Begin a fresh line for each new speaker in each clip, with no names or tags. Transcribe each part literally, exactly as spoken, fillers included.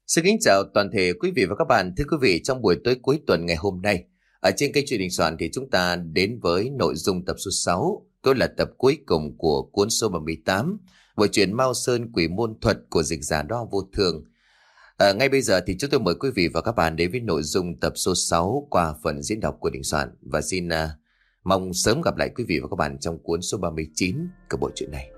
Xin kính chào toàn thể quý vị và các bạn. Thưa quý vị, trong buổi tối cuối tuần ngày hôm nay, ở trên kênh Chuyện Đình Soạn thì chúng ta đến với nội dung tập số sáu, cũng là tập cuối cùng của cuốn số ba mươi tám, bộ truyện Mao Sơn Quỷ Môn Thuật của dịch giả Đo Vô Thường. À, ngay bây giờ thì chúng tôi mời quý vị và các bạn đến với nội dung tập số sáu qua phần diễn đọc của Đình Soạn, và xin uh, mong sớm gặp lại quý vị và các bạn trong cuốn số ba mươi chín của bộ truyện này.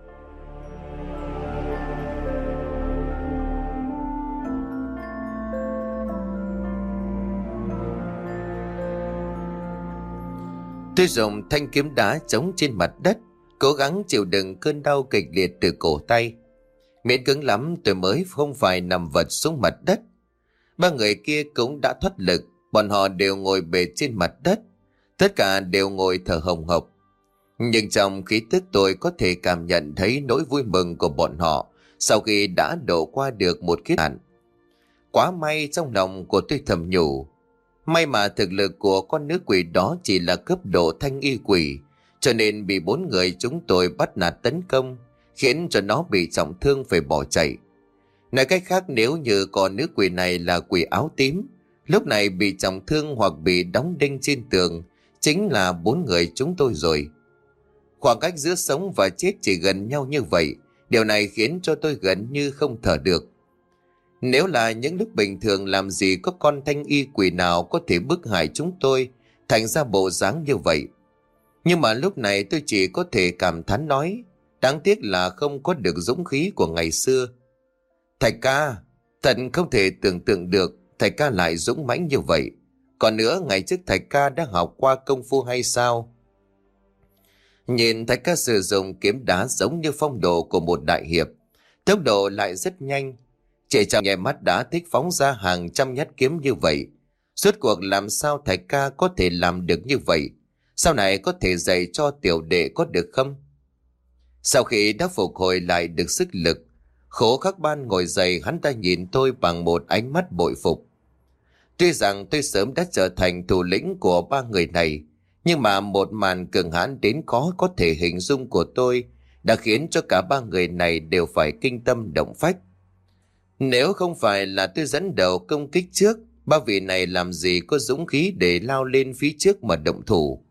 Tôi dùng thanh kiếm đá chống trên mặt đất, cố gắng chịu đựng cơn đau kịch liệt từ cổ tay. Miễn cứng lắm tôi mới không phải nằm vật xuống mặt đất. Ba người kia cũng đã thoát lực, bọn họ đều ngồi bệt trên mặt đất. Tất cả đều ngồi thở hồng hộc. Nhưng trong khí tức tôi có thể cảm nhận thấy nỗi vui mừng của bọn họ sau khi đã độ qua được một kiếp nạn. Quá may, trong lòng của tôi thầm nhủ. May mà thực lực của con nữ quỷ đó chỉ là cấp độ thanh y quỷ, cho nên bị bốn người chúng tôi bắt nạt tấn công, khiến cho nó bị trọng thương phải bỏ chạy. Nói cách khác, nếu như con nữ quỷ này là quỷ áo tím, lúc này bị trọng thương hoặc bị đóng đinh trên tường, chính là bốn người chúng tôi rồi. Khoảng cách giữa sống và chết chỉ gần nhau như vậy, điều này khiến cho tôi gần như không thở được. Nếu là những lúc bình thường, làm gì có con thanh y quỷ nào có thể bức hại chúng tôi thành ra bộ dáng như vậy. Nhưng mà lúc này tôi chỉ có thể cảm thán nói, đáng tiếc là không có được dũng khí của ngày xưa. Thạch ca, thật không thể tưởng tượng được thạch ca lại dũng mãnh như vậy. Còn nữa, ngày trước thạch ca đã học qua công phu hay sao? Nhìn thạch ca sử dụng kiếm đá giống như phong độ của một đại hiệp, tốc độ lại rất nhanh. Chỉ trong nháy mắt đã thích phóng ra hàng trăm nhát kiếm như vậy. Suốt cuộc làm sao thạch ca có thể làm được như vậy? Sau này có thể dạy cho tiểu đệ có được không? Sau khi đã phục hồi lại được sức lực, Khố Khắc Ban ngồi dậy, hắn ta nhìn tôi bằng một ánh mắt bội phục. Tuy rằng tôi sớm đã trở thành thủ lĩnh của ba người này, nhưng mà một màn cường hãn đến khó có thể hình dung của tôi đã khiến cho cả ba người này đều phải kinh tâm động phách. Nếu không phải là tôi dẫn đầu công kích trước, ba vị này làm gì có dũng khí để lao lên phía trước mà động thủ.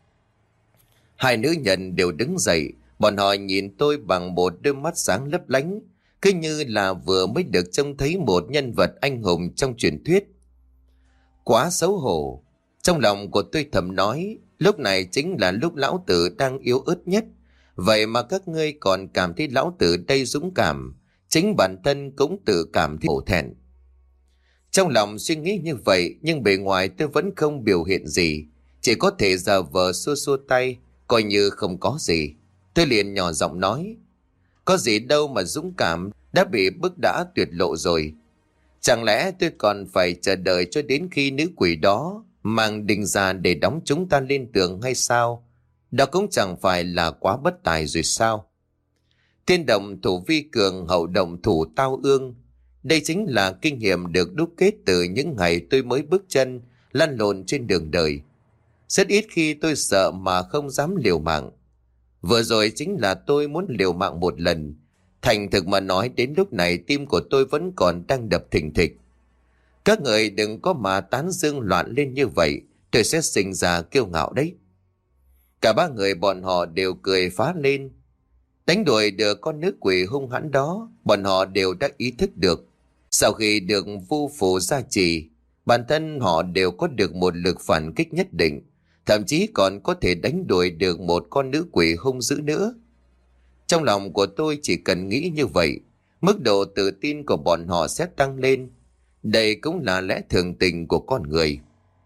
Hai nữ nhân đều đứng dậy, bọn họ nhìn tôi bằng một đôi mắt sáng lấp lánh, cứ như là vừa mới được trông thấy một nhân vật anh hùng trong truyền thuyết. Quá xấu hổ. Trong lòng của tôi thầm nói, lúc này chính là lúc lão tử đang yếu ớt nhất. Vậy mà các ngươi còn cảm thấy lão tử đây dũng cảm, chính bản thân cũng tự cảm thấy hổ thẹn. Trong lòng suy nghĩ như vậy, nhưng bề ngoài tôi vẫn không biểu hiện gì, chỉ có thể giả vờ xua xua tay, coi như không có gì. Tôi liền nhỏ giọng nói, có gì đâu mà dũng cảm, đã bị bức đã tuyệt lộ rồi. Chẳng lẽ tôi còn phải chờ đợi cho đến khi nữ quỷ đó mang đinh ra để đóng chúng ta lên tường hay sao? Đó cũng chẳng phải là quá bất tài rồi sao? Tiên động thủ vi cường, hậu động thủ tao ương. Đây chính là kinh nghiệm được đúc kết từ những ngày tôi mới bước chân lăn lộn trên đường đời. Rất ít khi tôi sợ mà không dám liều mạng. Vừa rồi chính là tôi muốn liều mạng một lần. Thành thực mà nói, đến lúc này tim của tôi vẫn còn đang đập thình thịch. Các người đừng có mà tán dương loạn lên như vậy, tôi sẽ sinh ra kiêu ngạo đấy. Cả ba người bọn họ đều cười phá lên. Đánh đuổi được con nữ quỷ hung hãn đó, bọn họ đều đã ý thức được. Sau khi được vu phù gia trì, bản thân họ đều có được một lực phản kích nhất định, thậm chí còn có thể đánh đuổi được một con nữ quỷ hung dữ nữa. Trong lòng của tôi chỉ cần nghĩ như vậy, mức độ tự tin của bọn họ sẽ tăng lên. Đây cũng là lẽ thường tình của con người.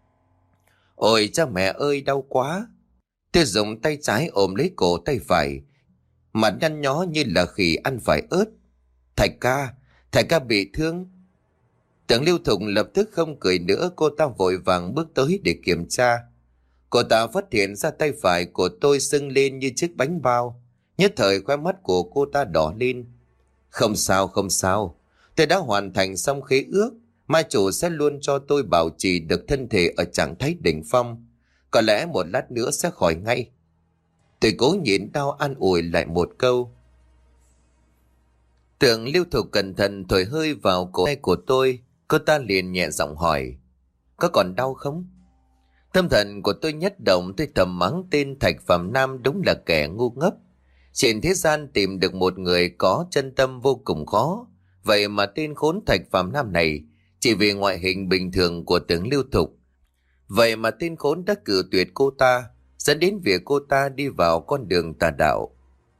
Ôi cha mẹ ơi, đau quá! Tôi dùng tay trái ôm lấy cổ tay phải, mặt nhăn nhó như là khỉ ăn phải ớt. Thạch ca, thạch ca bị thương. Tưởng Lưu Thục lập tức không cười nữa, cô ta vội vàng bước tới để kiểm tra. Cô ta phát hiện ra tay phải của tôi sưng lên như chiếc bánh bao. Nhất thời khóe mắt của cô ta đỏ lên. Không sao, không sao. Tôi đã hoàn thành xong khế ước. Mai chủ sẽ luôn cho tôi bảo trì được thân thể ở trạng thái đỉnh phong. Có lẽ một lát nữa sẽ khỏi ngay. Tôi cố nhịn đau an ủi lại một câu. Tưởng Lưu Thục cẩn thận thổi hơi vào cổ tay của tôi. Cô ta liền nhẹ giọng hỏi: có còn đau không? Tâm thần của tôi nhất động, tôi thầm mắng tên Thạch Phạm Nam đúng là kẻ ngu ngốc. Trên thế gian tìm được một người có chân tâm vô cùng khó. Vậy mà tên khốn Thạch Phạm Nam này chỉ vì ngoại hình bình thường của Tưởng Lưu Thục, vậy mà tên khốn đã cự tuyệt cô ta, dẫn đến việc cô ta đi vào con đường tà đạo.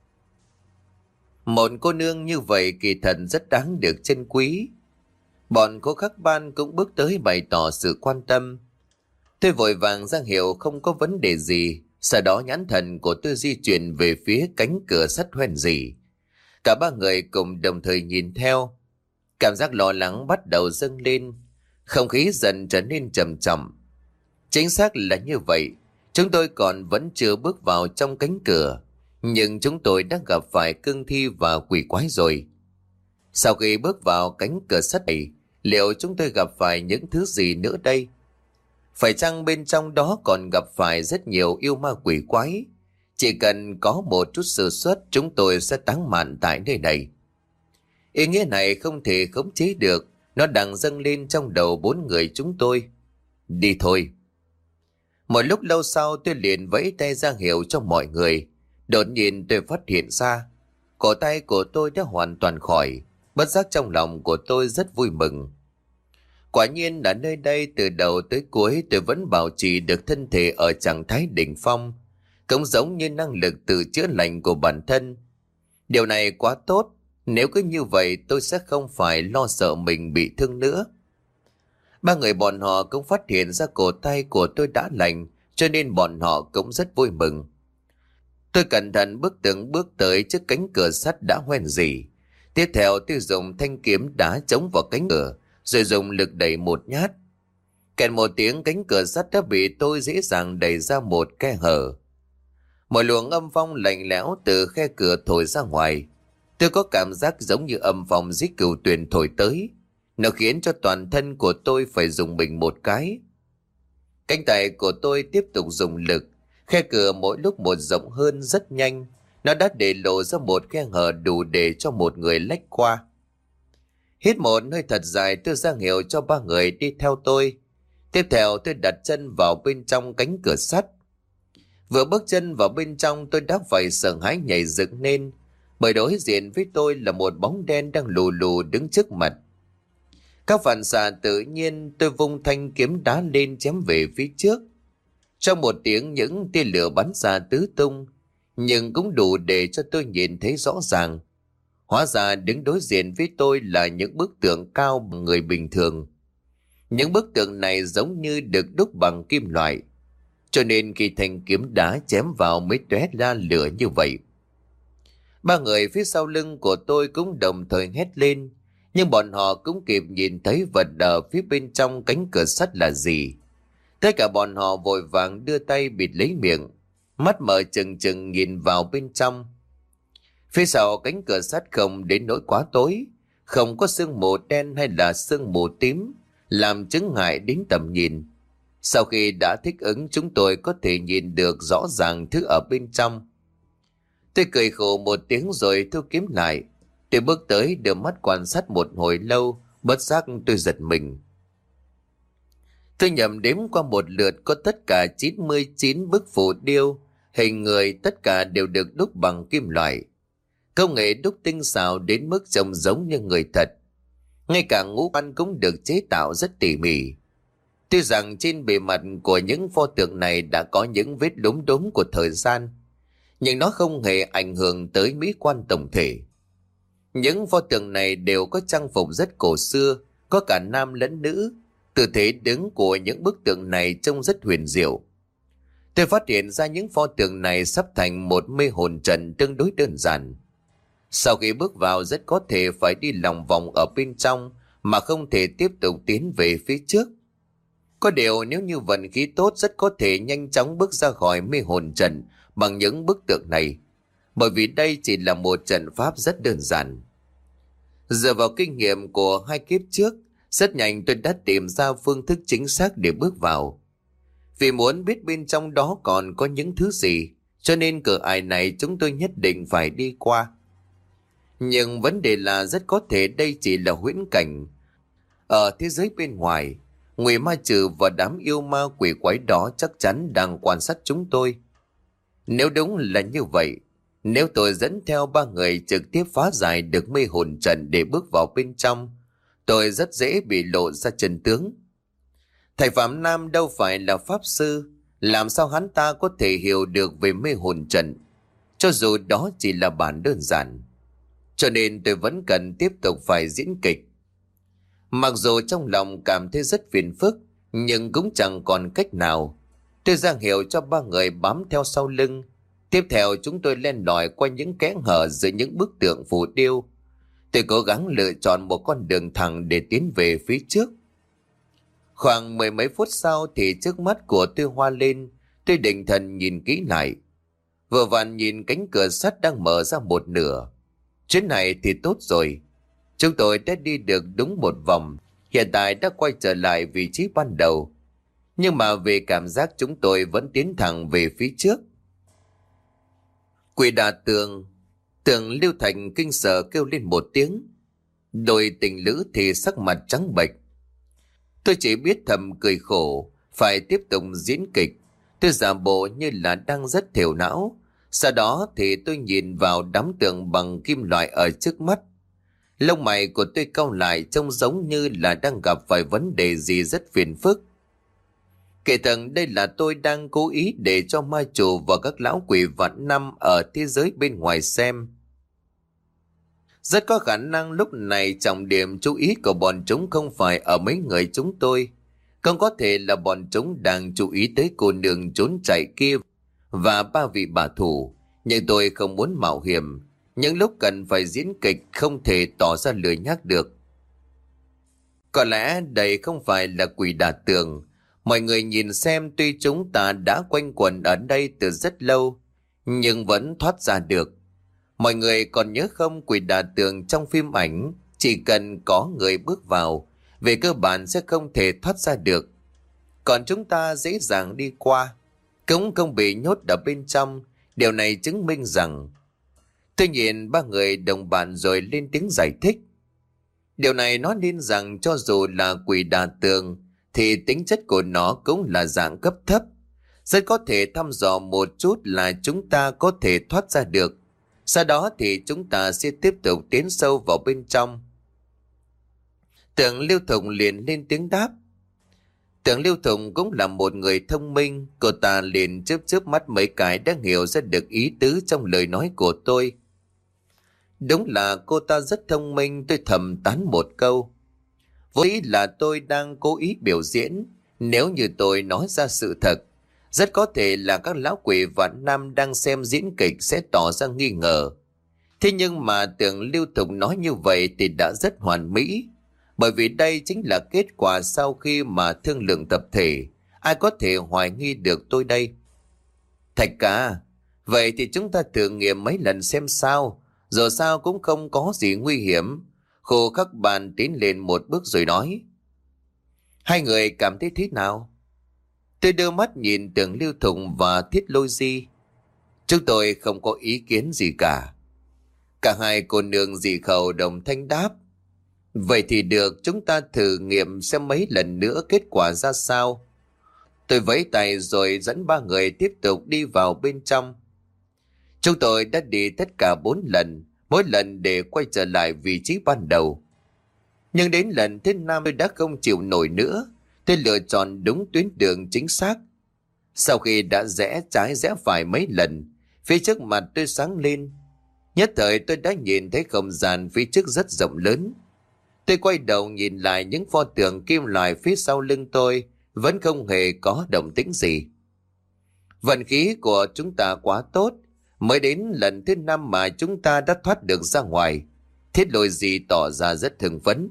Một cô nương như vậy kỳ thật rất đáng được trân quý. Bọn cô khắc ban cũng bước tới bày tỏ sự quan tâm. Tôi vội vàng ra hiệu không có vấn đề gì. Sau đó nhãn thần của tôi di chuyển về phía cánh cửa sắt hoen rỉ. Cả ba người cùng đồng thời nhìn theo. Cảm giác lo lắng bắt đầu dâng lên. Không khí dần trở nên trầm trọng. Chính xác là như vậy. Chúng tôi còn vẫn chưa bước vào trong cánh cửa, nhưng chúng tôi đã gặp phải cương thi và quỷ quái rồi. Sau khi bước vào cánh cửa sắt này, liệu chúng tôi gặp phải những thứ gì nữa đây? Phải chăng bên trong đó còn gặp phải rất nhiều yêu ma quỷ quái? Chỉ cần có một chút sơ suất, chúng tôi sẽ táng mạn tại nơi này. Ý nghĩa này không thể khống chế được, nó đang dâng lên trong đầu bốn người chúng tôi. Đi thôi. Một lúc lâu sau tôi liền vẫy tay ra hiệu cho mọi người. Đột nhiên tôi phát hiện ra cổ tay của tôi đã hoàn toàn khỏi. Bất giác trong lòng của tôi rất vui mừng. Quả nhiên ở nơi đây từ đầu tới cuối tôi vẫn bảo trì được thân thể ở trạng thái đỉnh phong, cũng giống như năng lực tự chữa lành của bản thân. Điều này quá tốt. Nếu cứ như vậy tôi sẽ không phải lo sợ mình bị thương nữa. Ba người bọn họ cũng phát hiện ra cổ tay của tôi đã lành, cho nên bọn họ cũng rất vui mừng. Tôi cẩn thận bước từng bước tới trước cánh cửa sắt đã hoen rỉ. Tiếp theo tôi dùng thanh kiếm đá chống vào cánh cửa, rồi dùng lực đẩy một nhát. Kèn một tiếng, cánh cửa sắt đã bị tôi dễ dàng đẩy ra một khe hở. Một luồng âm phong lạnh lẽo từ khe cửa thổi ra ngoài. Tôi có cảm giác giống như âm phong giết cừu tuyền thổi tới. Nó khiến cho toàn thân của tôi phải dùng mình một cái. Cánh tay của tôi tiếp tục dùng lực. Khe cửa mỗi lúc một rộng hơn rất nhanh. Nó đã để lộ ra một khe hở đủ để cho một người lách qua. Hít một hơi thật dài, tôi ra hiệu cho ba người đi theo tôi. Tiếp theo tôi đặt chân vào bên trong cánh cửa sắt. Vừa bước chân vào bên trong tôi đã phải sợ hãi nhảy dựng lên, bởi đối diện với tôi là một bóng đen đang lù lù đứng trước mặt. Các phản xạ tự nhiên, tôi vung thanh kiếm đá lên chém về phía trước. Trong một tiếng, những tia lửa bắn ra tứ tung, nhưng cũng đủ để cho tôi nhìn thấy rõ ràng. Hóa ra đứng đối diện với tôi là những bức tượng cao bằng người bình thường. Những bức tượng này giống như được đúc bằng kim loại, cho nên khi thanh kiếm đá chém vào mới tóe ra lửa như vậy. Ba người phía sau lưng của tôi cũng đồng thời hét lên, nhưng bọn họ cũng kịp nhìn thấy vật ở phía bên trong cánh cửa sắt là gì. Tất cả bọn họ vội vàng đưa tay bịt lấy miệng, mắt mở trừng trừng nhìn vào bên trong. Phía sau cánh cửa sắt không đến nỗi quá tối, không có sương mù đen hay là sương mù tím làm chướng ngại đến tầm nhìn. Sau khi đã thích ứng, chúng tôi có thể nhìn được rõ ràng thứ ở bên trong. Tôi cười khổ một tiếng rồi thu kiếm lại. Tôi bước tới đưa mắt quan sát một hồi lâu, bất giác tôi giật mình. Tôi nhầm đếm qua một lượt, có tất cả chín mươi chín bức phù điêu, hình người tất cả đều được đúc bằng kim loại. Công nghệ đúc tinh xảo đến mức trông giống như người thật. Ngay cả ngũ quan cũng được chế tạo rất tỉ mỉ. Tuy rằng trên bề mặt của những pho tượng này đã có những vết lốm đốm của thời gian, nhưng nó không hề ảnh hưởng tới mỹ quan tổng thể. Những pho tượng này đều có trang phục rất cổ xưa, có cả nam lẫn nữ. Tư thế đứng của những bức tượng này trông rất huyền diệu. Tôi phát hiện ra những pho tượng này sắp thành một mê hồn trận tương đối đơn giản. Sau khi bước vào rất có thể phải đi lòng vòng ở bên trong mà không thể tiếp tục tiến về phía trước. Có điều nếu như vận khí tốt rất có thể nhanh chóng bước ra khỏi mê hồn trận bằng những bức tượng này, bởi vì đây chỉ là một trận pháp rất đơn giản. Dựa vào kinh nghiệm của hai kiếp trước, rất nhanh tôi đã tìm ra phương thức chính xác để bước vào. Vì muốn biết bên trong đó còn có những thứ gì, cho nên cửa ải này chúng tôi nhất định phải đi qua. Nhưng vấn đề là rất có thể đây chỉ là huyễn cảnh. Ở thế giới bên ngoài, Ngụy Ma Trừ và đám yêu ma quỷ quái đó chắc chắn đang quan sát chúng tôi. Nếu đúng là như vậy, nếu tôi dẫn theo ba người trực tiếp phá giải được mê hồn trận để bước vào bên trong, tôi rất dễ bị lộ ra chân tướng. Thầy Phạm Nam đâu phải là pháp sư, làm sao hắn ta có thể hiểu được về mê hồn trận, cho dù đó chỉ là bản đơn giản. Cho nên tôi vẫn cần tiếp tục phải diễn kịch. Mặc dù trong lòng cảm thấy rất phiền phức, nhưng cũng chẳng còn cách nào. Tôi ra hiệu cho ba người bám theo sau lưng. Tiếp theo chúng tôi len lỏi qua những kẽ hở giữa những bức tượng phù điêu. Tôi cố gắng lựa chọn một con đường thẳng để tiến về phía trước. Khoảng mười mấy phút sau thì trước mắt của tôi hoa lên. Tôi định thần nhìn kỹ lại. Vừa vặn nhìn cánh cửa sắt đang mở ra một nửa. Chuyến này thì tốt rồi. Chúng tôi đã đi được đúng một vòng. Hiện tại đã quay trở lại vị trí ban đầu. Nhưng mà về cảm giác chúng tôi vẫn tiến thẳng về phía trước. Quỷ đà tường. Tường Lưu Thành kinh sợ kêu lên một tiếng. Đôi tình lữ thì sắc mặt trắng bệch. Tôi chỉ biết thầm cười khổ. Phải tiếp tục diễn kịch. Tôi giả bộ như là đang rất thiểu não. Sau đó thì tôi nhìn vào đám tường bằng kim loại ở trước mắt. Lông mày của tôi cau lại trông giống như là đang gặp phải vấn đề gì rất phiền phức. Kể rằng đây là tôi đang cố ý để cho ma chủ và các lão quỷ vạn năm ở thế giới bên ngoài xem. Rất có khả năng lúc này trọng điểm chú ý của bọn chúng không phải ở mấy người chúng tôi. Không có thể là bọn chúng đang chú ý tới cô nương trốn chạy kia và ba vị bà thủ. Nhưng tôi không muốn mạo hiểm. Những lúc cần phải diễn kịch không thể tỏ ra lười nhác được. Có lẽ đây không phải là quỷ đả tường. Mọi người nhìn xem tuy chúng ta đã quanh quẩn ở đây từ rất lâu, nhưng vẫn thoát ra được. Mọi người còn nhớ không, quỷ đả tường trong phim ảnh, chỉ cần có người bước vào, về cơ bản sẽ không thể thoát ra được. Còn chúng ta dễ dàng đi qua, cũng không bị nhốt ở bên trong. Điều này chứng minh rằng... Tôi nhìn ba người đồng bạn rồi lên tiếng giải thích. Điều này nói nên rằng cho dù là quỷ đà tường thì tính chất của nó cũng là dạng cấp thấp. Rất có thể thăm dò một chút là chúng ta có thể thoát ra được. Sau đó thì chúng ta sẽ tiếp tục tiến sâu vào bên trong. Tưởng Lưu Thụng liền lên tiếng đáp. Tưởng Lưu Thụng cũng là một người thông minh. Cô ta liền chớp chớp mắt mấy cái đã hiểu ra được ý tứ trong lời nói của tôi. Đúng là cô ta rất thông minh, tôi thầm tán một câu. Vốn ý là tôi đang cố ý biểu diễn. Nếu như tôi nói ra sự thật, rất có thể là các lão quỷ vạn năm đang xem diễn kịch sẽ tỏ ra nghi ngờ. Thế nhưng mà Tưởng Lưu Thụng nói như vậy thì đã rất hoàn mỹ. Bởi vì đây chính là kết quả sau khi mà thương lượng tập thể. Ai có thể hoài nghi được tôi đây? Thạch ca, vậy thì chúng ta thử nghiệm mấy lần xem sao. Dù sao cũng không có gì nguy hiểm. Khô Khắc Bàn tiến lên một bước rồi nói. Hai người cảm thấy thế nào? Tôi đưa mắt nhìn Tưởng Lưu Thụng và Thiết Lôi Di. Chúng tôi không có ý kiến gì cả. Cả hai cô nương dị khẩu đồng thanh đáp. Vậy thì được, chúng ta thử nghiệm xem mấy lần nữa kết quả ra sao. Tôi vẫy tay rồi dẫn ba người tiếp tục đi vào bên trong. Chúng tôi đã đi tất cả bốn lần, mỗi lần để quay trở lại vị trí ban đầu. Nhưng đến lần thứ năm tôi đã không chịu nổi nữa. Tôi lựa chọn đúng tuyến đường chính xác. Sau khi đã rẽ trái rẽ phải mấy lần, phía trước mặt tôi sáng lên. Nhất thời tôi đã nhìn thấy không gian phía trước rất rộng lớn. Tôi quay đầu nhìn lại những pho tượng kim loại phía sau lưng tôi, vẫn không hề có động tĩnh gì. Vận khí của chúng ta quá tốt, mới đến lần thứ năm mà chúng ta đã thoát được ra ngoài. Thiết Lôi Di tỏ ra rất hưng phấn.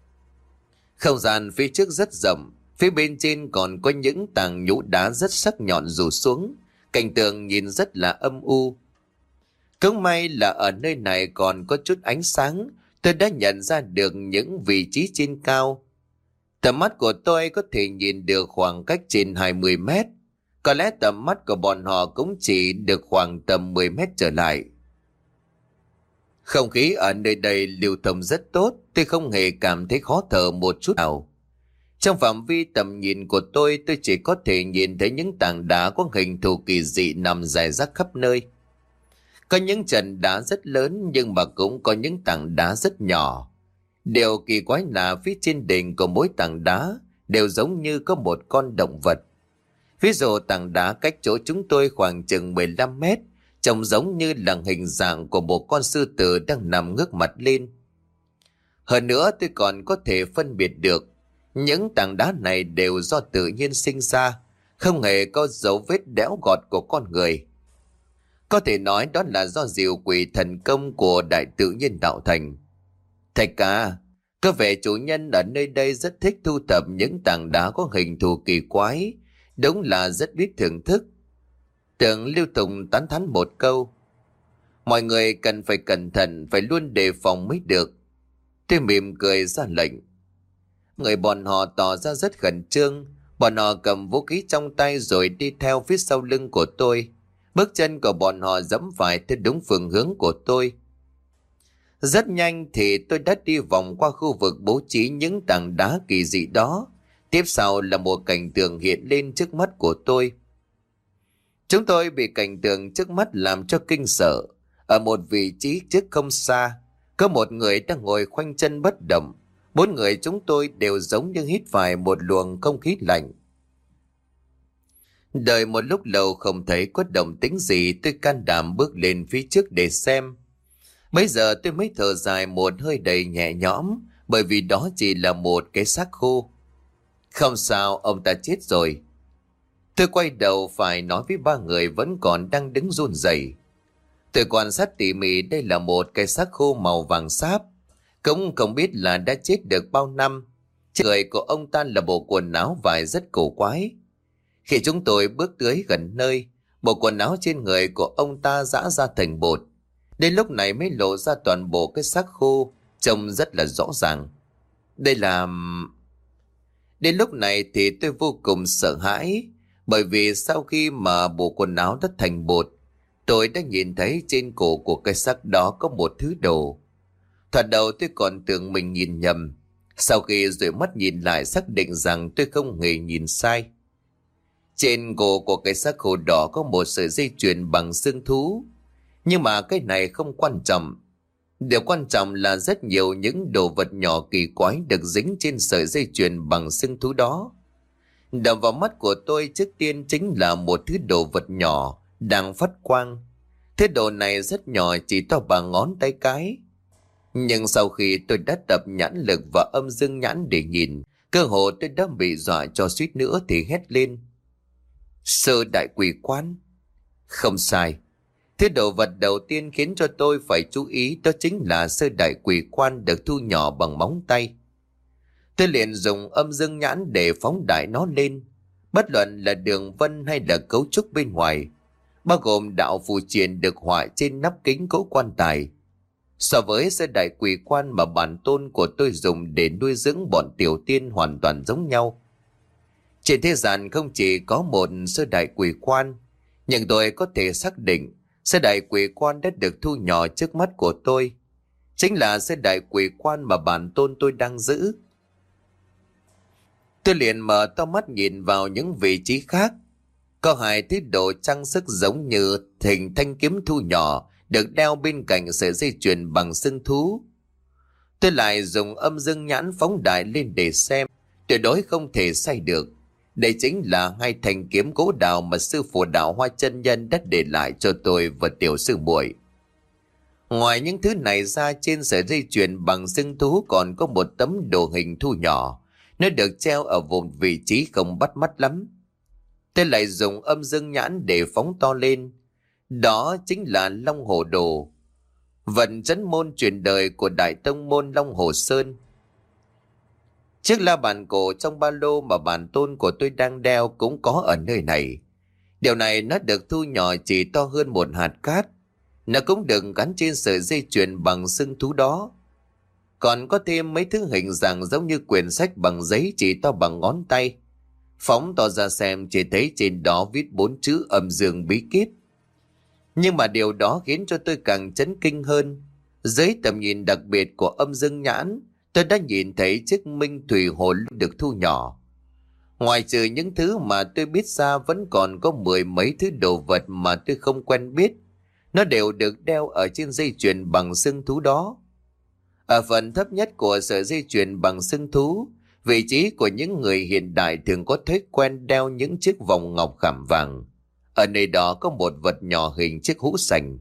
Không gian phía trước rất rộng, phía bên trên còn có những tảng nhũ đá rất sắc nhọn rủ xuống, cảnh tượng nhìn rất là âm u. Cũng may là ở nơi này còn có chút ánh sáng, tôi đã nhận ra được những vị trí trên cao. Tầm mắt của tôi có thể nhìn được khoảng cách trên hai mươi mét. Có lẽ tầm mắt của bọn họ cũng chỉ được khoảng tầm mười mét trở lại. Không khí ở nơi đây lưu thông rất tốt, tôi không hề cảm thấy khó thở một chút nào. Trong phạm vi tầm nhìn của tôi, tôi chỉ có thể nhìn thấy những tảng đá có hình thù kỳ dị nằm rải rác khắp nơi. Có những trần đá rất lớn nhưng mà cũng có những tảng đá rất nhỏ. Điều kỳ quái là phía trên đỉnh của mỗi tảng đá đều giống như có một con động vật. Ví dụ tảng đá cách chỗ chúng tôi khoảng chừng mười lăm mét, trông giống như là hình dạng của một con sư tử đang nằm ngước mặt lên. Hơn nữa tôi còn có thể phân biệt được những tảng đá này đều do tự nhiên sinh ra, không hề có dấu vết đẽo gọt của con người. Có thể nói đó là do diệu quỷ thần công của đại tự nhiên tạo thành. Thạch ca, có vẻ chủ nhân ở nơi đây rất thích thu thập những tảng đá có hình thù kỳ quái, đúng là rất biết thưởng thức. Tưởng Lưu Tùng tán thán một câu. Mọi người cần phải cẩn thận, phải luôn đề phòng mới được. Tôi mỉm cười ra lệnh. Người bọn họ tỏ ra rất khẩn trương. Bọn họ cầm vũ khí trong tay rồi đi theo phía sau lưng của tôi. Bước chân của bọn họ dẫm phải theo đúng phương hướng của tôi. Rất nhanh thì tôi đã đi vòng qua khu vực bố trí những tảng đá kỳ dị đó. Tiếp sau là một cảnh tượng hiện lên trước mắt của tôi. Chúng tôi bị cảnh tượng trước mắt làm cho kinh sợ. Ở một vị trí trước không xa, có một người đang ngồi khoanh chân bất động. Bốn người chúng tôi đều giống như hít phải một luồng không khí lạnh. Đợi một lúc lâu không thấy có động tĩnh gì, tôi can đảm bước lên phía trước để xem. Bây giờ tôi mới thở dài một hơi đầy nhẹ nhõm, bởi vì đó chỉ là một cái xác khô. Không sao, ông ta chết rồi. Tôi quay đầu phải nói với ba người vẫn còn đang đứng run rẩy. Tôi quan sát tỉ mỉ, đây là một cái xác khô màu vàng sáp. Cũng không biết là đã chết được bao năm. Trên người của ông ta là bộ quần áo vải rất cổ quái. Khi chúng tôi bước tới gần nơi, bộ quần áo trên người của ông ta giã ra thành bột. Đến lúc này mới lộ ra toàn bộ cái xác khô, trông rất là rõ ràng. Đây là... Đến lúc này thì tôi vô cùng sợ hãi, bởi vì sau khi mà bộ quần áo đã thành bột, tôi đã nhìn thấy trên cổ của cái xác đó có một thứ đồ. Thoạt đầu tôi còn tưởng mình nhìn nhầm, sau khi rồi mắt nhìn lại xác định rằng tôi không hề nhìn sai. Trên cổ của cái xác khô đỏ có một sợi dây chuyền bằng xương thú. Nhưng mà cái này không quan trọng. Điều quan trọng là rất nhiều những đồ vật nhỏ kỳ quái được dính trên sợi dây chuyền bằng xương thú đó. Đập vào mắt của tôi trước tiên chính là một thứ đồ vật nhỏ đang phát quang. Thứ đồ này rất nhỏ, chỉ to bằng ngón tay cái. Nhưng sau khi tôi đã tập nhãn lực và âm dương nhãn để nhìn, cơ hồ tôi đã bị dọa cho suýt nữa thì hét lên. Sơ đại quỷ quan. Không sai. Thứ đồ vật đầu tiên khiến cho tôi phải chú ý đó chính là sơ đại quỷ quan được thu nhỏ bằng móng tay. Tôi liền dùng âm dương nhãn để phóng đại nó lên. Bất luận là đường vân hay là cấu trúc bên ngoài, bao gồm đạo phù triện được họa trên nắp kính cỗ quan tài, so với sơ đại quỷ quan mà bản tôn của tôi dùng để nuôi dưỡng bọn tiểu tiên hoàn toàn giống nhau. Trên thế gian không chỉ có một sơ đại quỷ quan, nhưng tôi có thể xác định sơ đại quỷ quan đã được thu nhỏ trước mắt của tôi, chính là sơ đại quỷ quan mà bản tôn tôi đang giữ. Tôi liền mở to mắt nhìn vào những vị trí khác. Có hai thứ đồ trang sức giống như hình thanh kiếm thu nhỏ được đeo bên cạnh sợi dây chuyền bằng xương thú. Tôi lại dùng âm dương nhãn phóng đại lên để xem, tuyệt đối không thể sai được. Đây chính là hai thanh kiếm gỗ đào mà sư phụ đạo Hoa Chân Nhân đã để lại cho tôi và tiểu sư muội. Ngoài những thứ này ra, trên sợi dây chuyền bằng xương thú còn có một tấm đồ hình thu nhỏ. Nó được treo ở vùng vị trí không bắt mắt lắm. Tôi lại dùng âm dương nhãn để phóng to lên. Đó chính là Long Hổ Đồ, vận trấn môn truyền đời của Đại Tông môn Long Hồ Sơn. Chiếc la bàn cổ trong ba lô mà bản tôn của tôi đang đeo cũng có ở nơi này. Điều này nó được thu nhỏ chỉ to hơn một hạt cát. Nó cũng được gắn trên sợi dây chuyền bằng xương thú đó. Còn có thêm mấy thứ hình dạng giống như quyển sách bằng giấy chỉ to bằng ngón tay. Phóng to ra xem chỉ thấy trên đó viết bốn chữ âm dương bí kíp. Nhưng mà điều đó khiến cho tôi càng chấn kinh hơn. Dưới tầm nhìn đặc biệt của âm dương nhãn, tôi đã nhìn thấy chiếc minh thủy hồ được thu nhỏ. Ngoài trừ những thứ mà tôi biết ra, vẫn còn có mười mấy thứ đồ vật mà tôi không quen biết. Nó đều được đeo ở trên dây chuyền bằng xương thú đó. Ở phần thấp nhất của sợi dây chuyền bằng xương thú, vị trí của những người hiện đại thường có thói quen đeo những chiếc vòng ngọc khảm vàng. Ở nơi đó có một vật nhỏ hình chiếc hũ sành.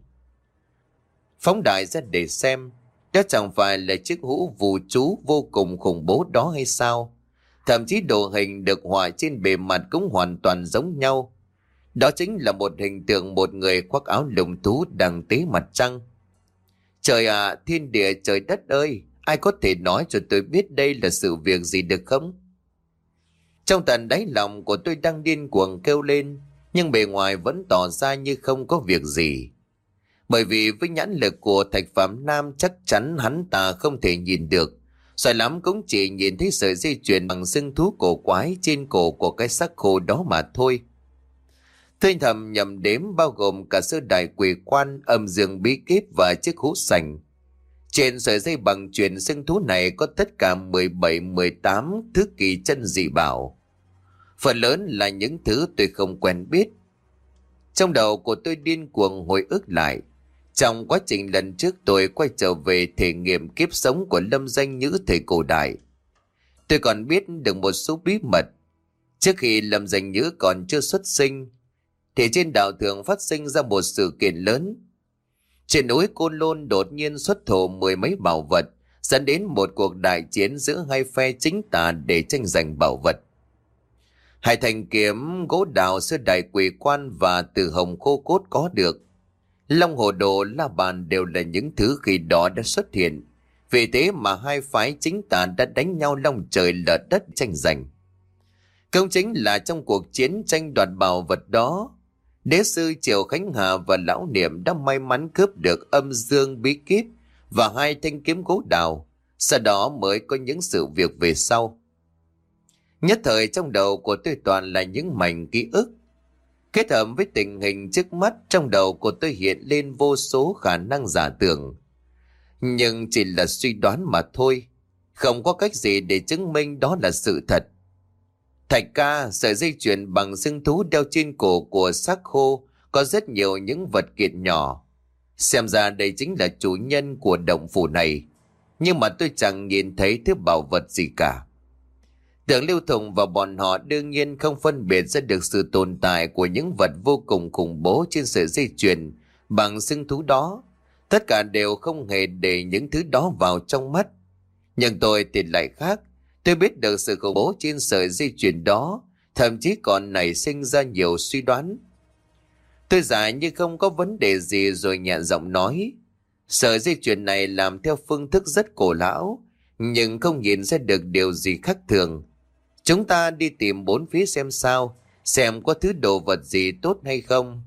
Phóng đại ra để xem, đó chẳng phải là chiếc hũ phù chú vô cùng khủng bố đó hay sao? Thậm chí đồ hình được họa trên bề mặt cũng hoàn toàn giống nhau. Đó chính là một hình tượng một người khoác áo lông thú đang tế mặt trăng. Trời ạ, thiên địa trời đất ơi, ai có thể nói cho tôi biết đây là sự việc gì được không? Trong tận đáy lòng của tôi đang điên cuồng kêu lên, nhưng bề ngoài vẫn tỏ ra như không có việc gì. Bởi vì với nhãn lực của Thạch Phạm Nam chắc chắn hắn ta không thể nhìn được. Xoài lắm cũng chỉ nhìn thấy sợi dây chuyền bằng xương thú cổ quái trên cổ của cái xác khô đó mà thôi. Tôi thầm nhầm đếm bao gồm cả sơ đài quỷ quan, âm dương bí kíp và chiếc hũ sành. Trên sợi dây bằng chuyền xương thú này có tất cả mười bảy mười tám thứ kỳ chân dị bảo. Phần lớn là những thứ tôi không quen biết. Trong đầu của tôi điên cuồng hồi ức lại. Trong quá trình lần trước tôi quay trở về thể nghiệm kiếp sống của Lâm Danh Nhữ thời cổ đại, tôi còn biết được một số bí mật. Trước khi Lâm Danh Nhữ còn chưa xuất sinh, thì trên đảo thường phát sinh ra một sự kiện lớn. Trên núi Côn Lôn đột nhiên xuất thổ mười mấy bảo vật, dẫn đến một cuộc đại chiến giữa hai phe chính tà để tranh giành bảo vật. Hai thanh kiếm, gỗ đào, sơ đài quỷ quan và từ hồng khô cốt có được. Long hồ đồ, la bàn đều là những thứ khi đó đã xuất hiện. Vì thế mà hai phái chính tà đã đánh nhau long trời lở đất tranh giành. Công chính là trong cuộc chiến tranh đoạt bảo vật đó, đế sư Triệu Khánh Hà và lão Niệm đã may mắn cướp được âm dương bí kíp và hai thanh kiếm gỗ đào. Sau đó mới có những sự việc về sau. Nhất thời trong đầu của tôi toàn là những mảnh ký ức. Kết hợp với tình hình trước mắt, trong đầu của tôi hiện lên vô số khả năng giả tưởng. Nhưng chỉ là suy đoán mà thôi. Không có cách gì để chứng minh đó là sự thật. Thạch ca, sợi dây chuyền bằng xương thú đeo trên cổ của xác khô có rất nhiều những vật kiện nhỏ. Xem ra đây chính là chủ nhân của động phủ này. Nhưng mà tôi chẳng nhìn thấy thứ bảo vật gì cả. Tưởng Lưu Thùng và bọn họ đương nhiên không phân biệt ra được sự tồn tại của những vật vô cùng khủng bố trên sợi dây chuyền bằng xương thú đó. Tất cả đều không hề để những thứ đó vào trong mắt. Nhưng tôi thì lại khác. Tôi biết được sự khủng bố trên sợi dây chuyền đó, thậm chí còn nảy sinh ra nhiều suy đoán. Tôi giải như không có vấn đề gì rồi nhẹ giọng nói. Sợi dây chuyền này làm theo phương thức rất cổ lão, nhưng không nhìn ra được điều gì khác thường. Chúng ta đi tìm bốn phía xem sao, xem có thứ đồ vật gì tốt hay không.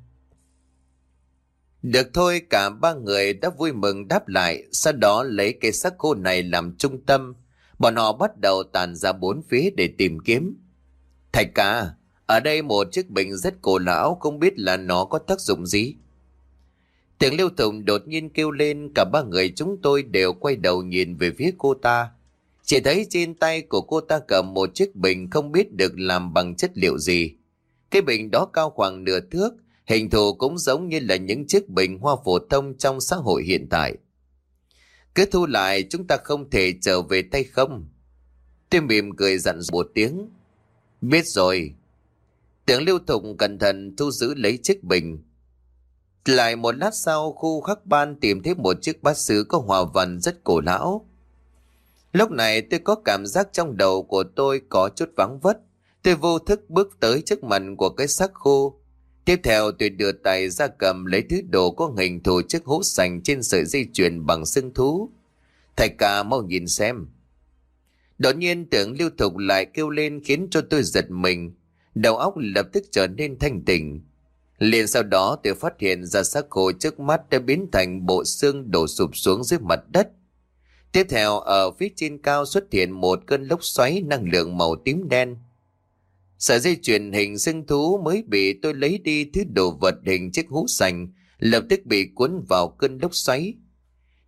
Được thôi, cả ba người đã vui mừng đáp lại, sau đó lấy cây xác khô này làm trung tâm. Bọn họ bắt đầu tàn ra bốn phía để tìm kiếm. Thạch ca, ở đây một chiếc bình rất cổ lão, không biết là nó có tác dụng gì. Tiếng Lưu Thùng đột nhiên kêu lên, cả ba người chúng tôi đều quay đầu nhìn về phía cô ta. Chỉ thấy trên tay của cô ta cầm một chiếc bình không biết được làm bằng chất liệu gì. Cái bình đó cao khoảng nửa thước, hình thù cũng giống như là những chiếc bình hoa phổ thông trong xã hội hiện tại. Cứ thu lại, chúng ta không thể trở về tay không. Tôi mỉm cười dặn một tiếng. Biết rồi. Tưởng Lưu Thùng cẩn thận thu giữ lấy chiếc bình. Lại một lát sau, khu khắc ban tìm thấy một chiếc bát sứ có hoa văn rất cổ lão. Lúc này tôi có cảm giác trong đầu của tôi có chút vắng vất. Tôi vô thức bước tới trước mặt của cái xác khô. Tiếp theo tôi đưa tay ra cầm lấy thứ đồ có hình thù chiếc hũ sành trên sợi dây chuyền bằng xương thú. Thạch ca mau nhìn xem. Đột nhiên Tưởng Lưu Thục lại kêu lên khiến cho tôi giật mình. Đầu óc lập tức trở nên thanh tỉnh. Liền sau đó tôi phát hiện ra xác khô trước mắt đã biến thành bộ xương đổ sụp xuống dưới mặt đất. Tiếp theo ở phía trên cao xuất hiện một cơn lốc xoáy năng lượng màu tím đen. Sợi dây chuyền hình xương thú mới bị tôi lấy đi thứ đồ vật hình chiếc hũ sành lập tức bị cuốn vào cơn lốc xoáy.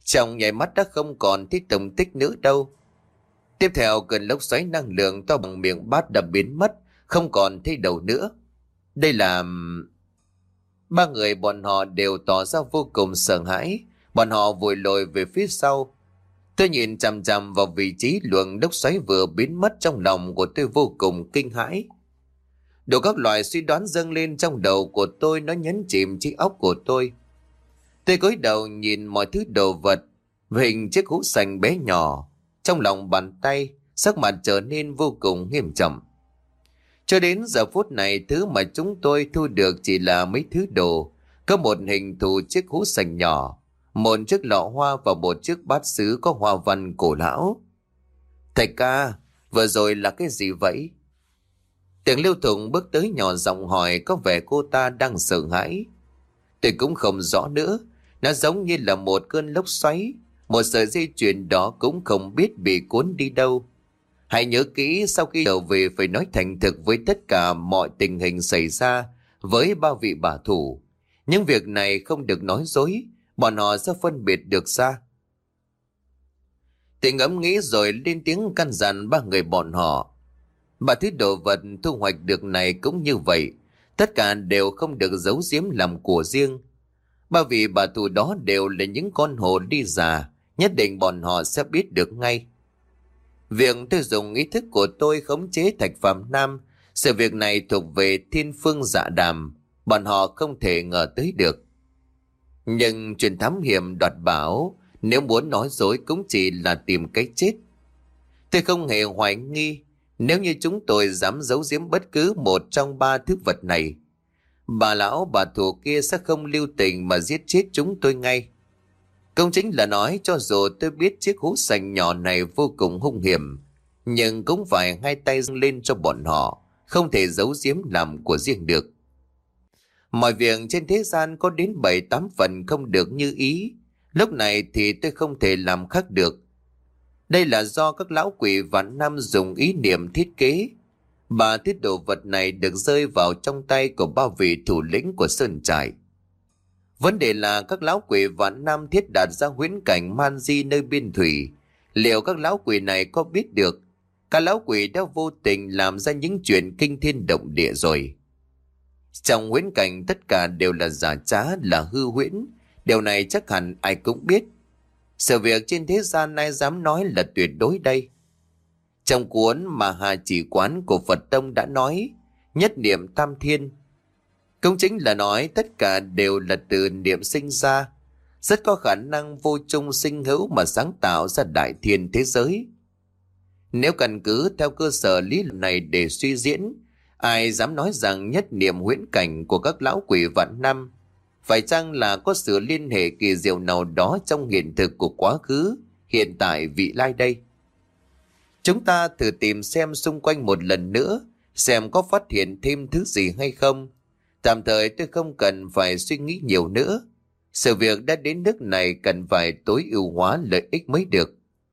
Trong nháy mắt đã không còn thấy tung tích nữa đâu. Tiếp theo cơn lốc xoáy năng lượng to bằng miệng bát đã biến mất, không còn thấy đầu nữa. Đây là... Ba người bọn họ đều tỏ ra vô cùng sợ hãi. Bọn họ vội lùi về phía sau. Tôi nhìn chằm chằm vào vị trí luồng lốc xoáy vừa biến mất, trong lòng của tôi vô cùng kinh hãi. Đủ các loại suy đoán dâng lên trong đầu của tôi, nó nhấn chìm chiếc óc của tôi. Tôi cúi đầu nhìn mọi thứ đồ vật, hình chiếc hũ sành bé nhỏ trong lòng bàn tay, sắc mặt trở nên vô cùng nghiêm trọng. Cho đến giờ phút này, thứ mà chúng tôi thu được chỉ là mấy thứ đồ. Có một hình thù chiếc hũ sành nhỏ, một chiếc lọ hoa và một chiếc bát sứ có hoa văn cổ lão. Thầy ca, vừa rồi là cái gì vậy? Tưởng Lưu Thụng bước tới nhỏ giọng hỏi, có vẻ cô ta đang sợ hãi. Tôi cũng không rõ nữa, nó giống như là một cơn lốc xoáy, một sợi dây chuyền đó cũng không biết bị cuốn đi đâu. Hãy nhớ kỹ, sau khi trở về phải nói thành thực với tất cả mọi tình hình xảy ra với ba vị bà thủ. Những việc này không được nói dối, bọn họ sẽ phân biệt được ra. Tôi ngẫm nghĩ rồi lên tiếng căn dặn ba người bọn họ. Ba thứ đồ vật thu hoạch được này cũng như vậy, tất cả đều không được giấu giếm làm của riêng. Ba vị bà thủ đó đều là những con hồ đi già, nhất định bọn họ sẽ biết được ngay. Việc tôi dùng ý thức của tôi khống chế Thạch Phàm Nam, sự việc này thuộc về thiên phương dạ đàm, bọn họ không thể ngờ tới được. Nhưng chuyện thám hiểm đoạt bảo, nếu muốn nói dối cũng chỉ là tìm cái chết. Tôi không hề hoài nghi, nếu như chúng tôi dám giấu giếm bất cứ một trong ba thứ vật này, bà lão bà thủ kia sẽ không lưu tình mà giết chết chúng tôi ngay. Công chính là nói, cho dù tôi biết chiếc hũ sành nhỏ này vô cùng hung hiểm, nhưng cũng phải hai tay dâng lên cho bọn họ, không thể giấu giếm làm của riêng được. Mọi việc trên thế gian có đến bảy tám phần không được như ý, lúc này thì tôi không thể làm khác được. Đây là do các lão quỷ vạn năm dùng ý niệm thiết kế. Ba thứ đồ vật này được rơi vào trong tay của ba vị thủ lĩnh của Sơn Trại. Vấn đề là các lão quỷ vạn năm thiết đặt ra huyễn cảnh man di nơi biên thủy. Liệu các lão quỷ này có biết được các lão quỷ đã vô tình làm ra những chuyện kinh thiên động địa rồi? Trong huyễn cảnh tất cả đều là giả trá, là hư huyễn. Điều này chắc hẳn ai cũng biết. Sự việc trên thế gian ai dám nói là tuyệt đối đây? Trong cuốn mà Hà Chỉ Quán của Phật Tông đã nói, nhất niệm tam thiên. Cũng chính là nói tất cả đều là từ niệm sinh ra, rất có khả năng vô chung sinh hữu mà sáng tạo ra đại thiên thế giới. Nếu căn cứ theo cơ sở lý luận này để suy diễn, ai dám nói rằng nhất niệm huyễn cảnh của các lão quỷ vạn năm phải chăng là có sự liên hệ kỳ diệu nào đó trong hiện thực của quá khứ, hiện tại, vị lai đây? Chúng ta thử tìm xem xung quanh một lần nữa, xem có phát hiện thêm thứ gì hay không. Tạm thời tôi không cần phải suy nghĩ nhiều nữa. Sự việc đã đến nước này cần phải tối ưu hóa lợi ích mới được.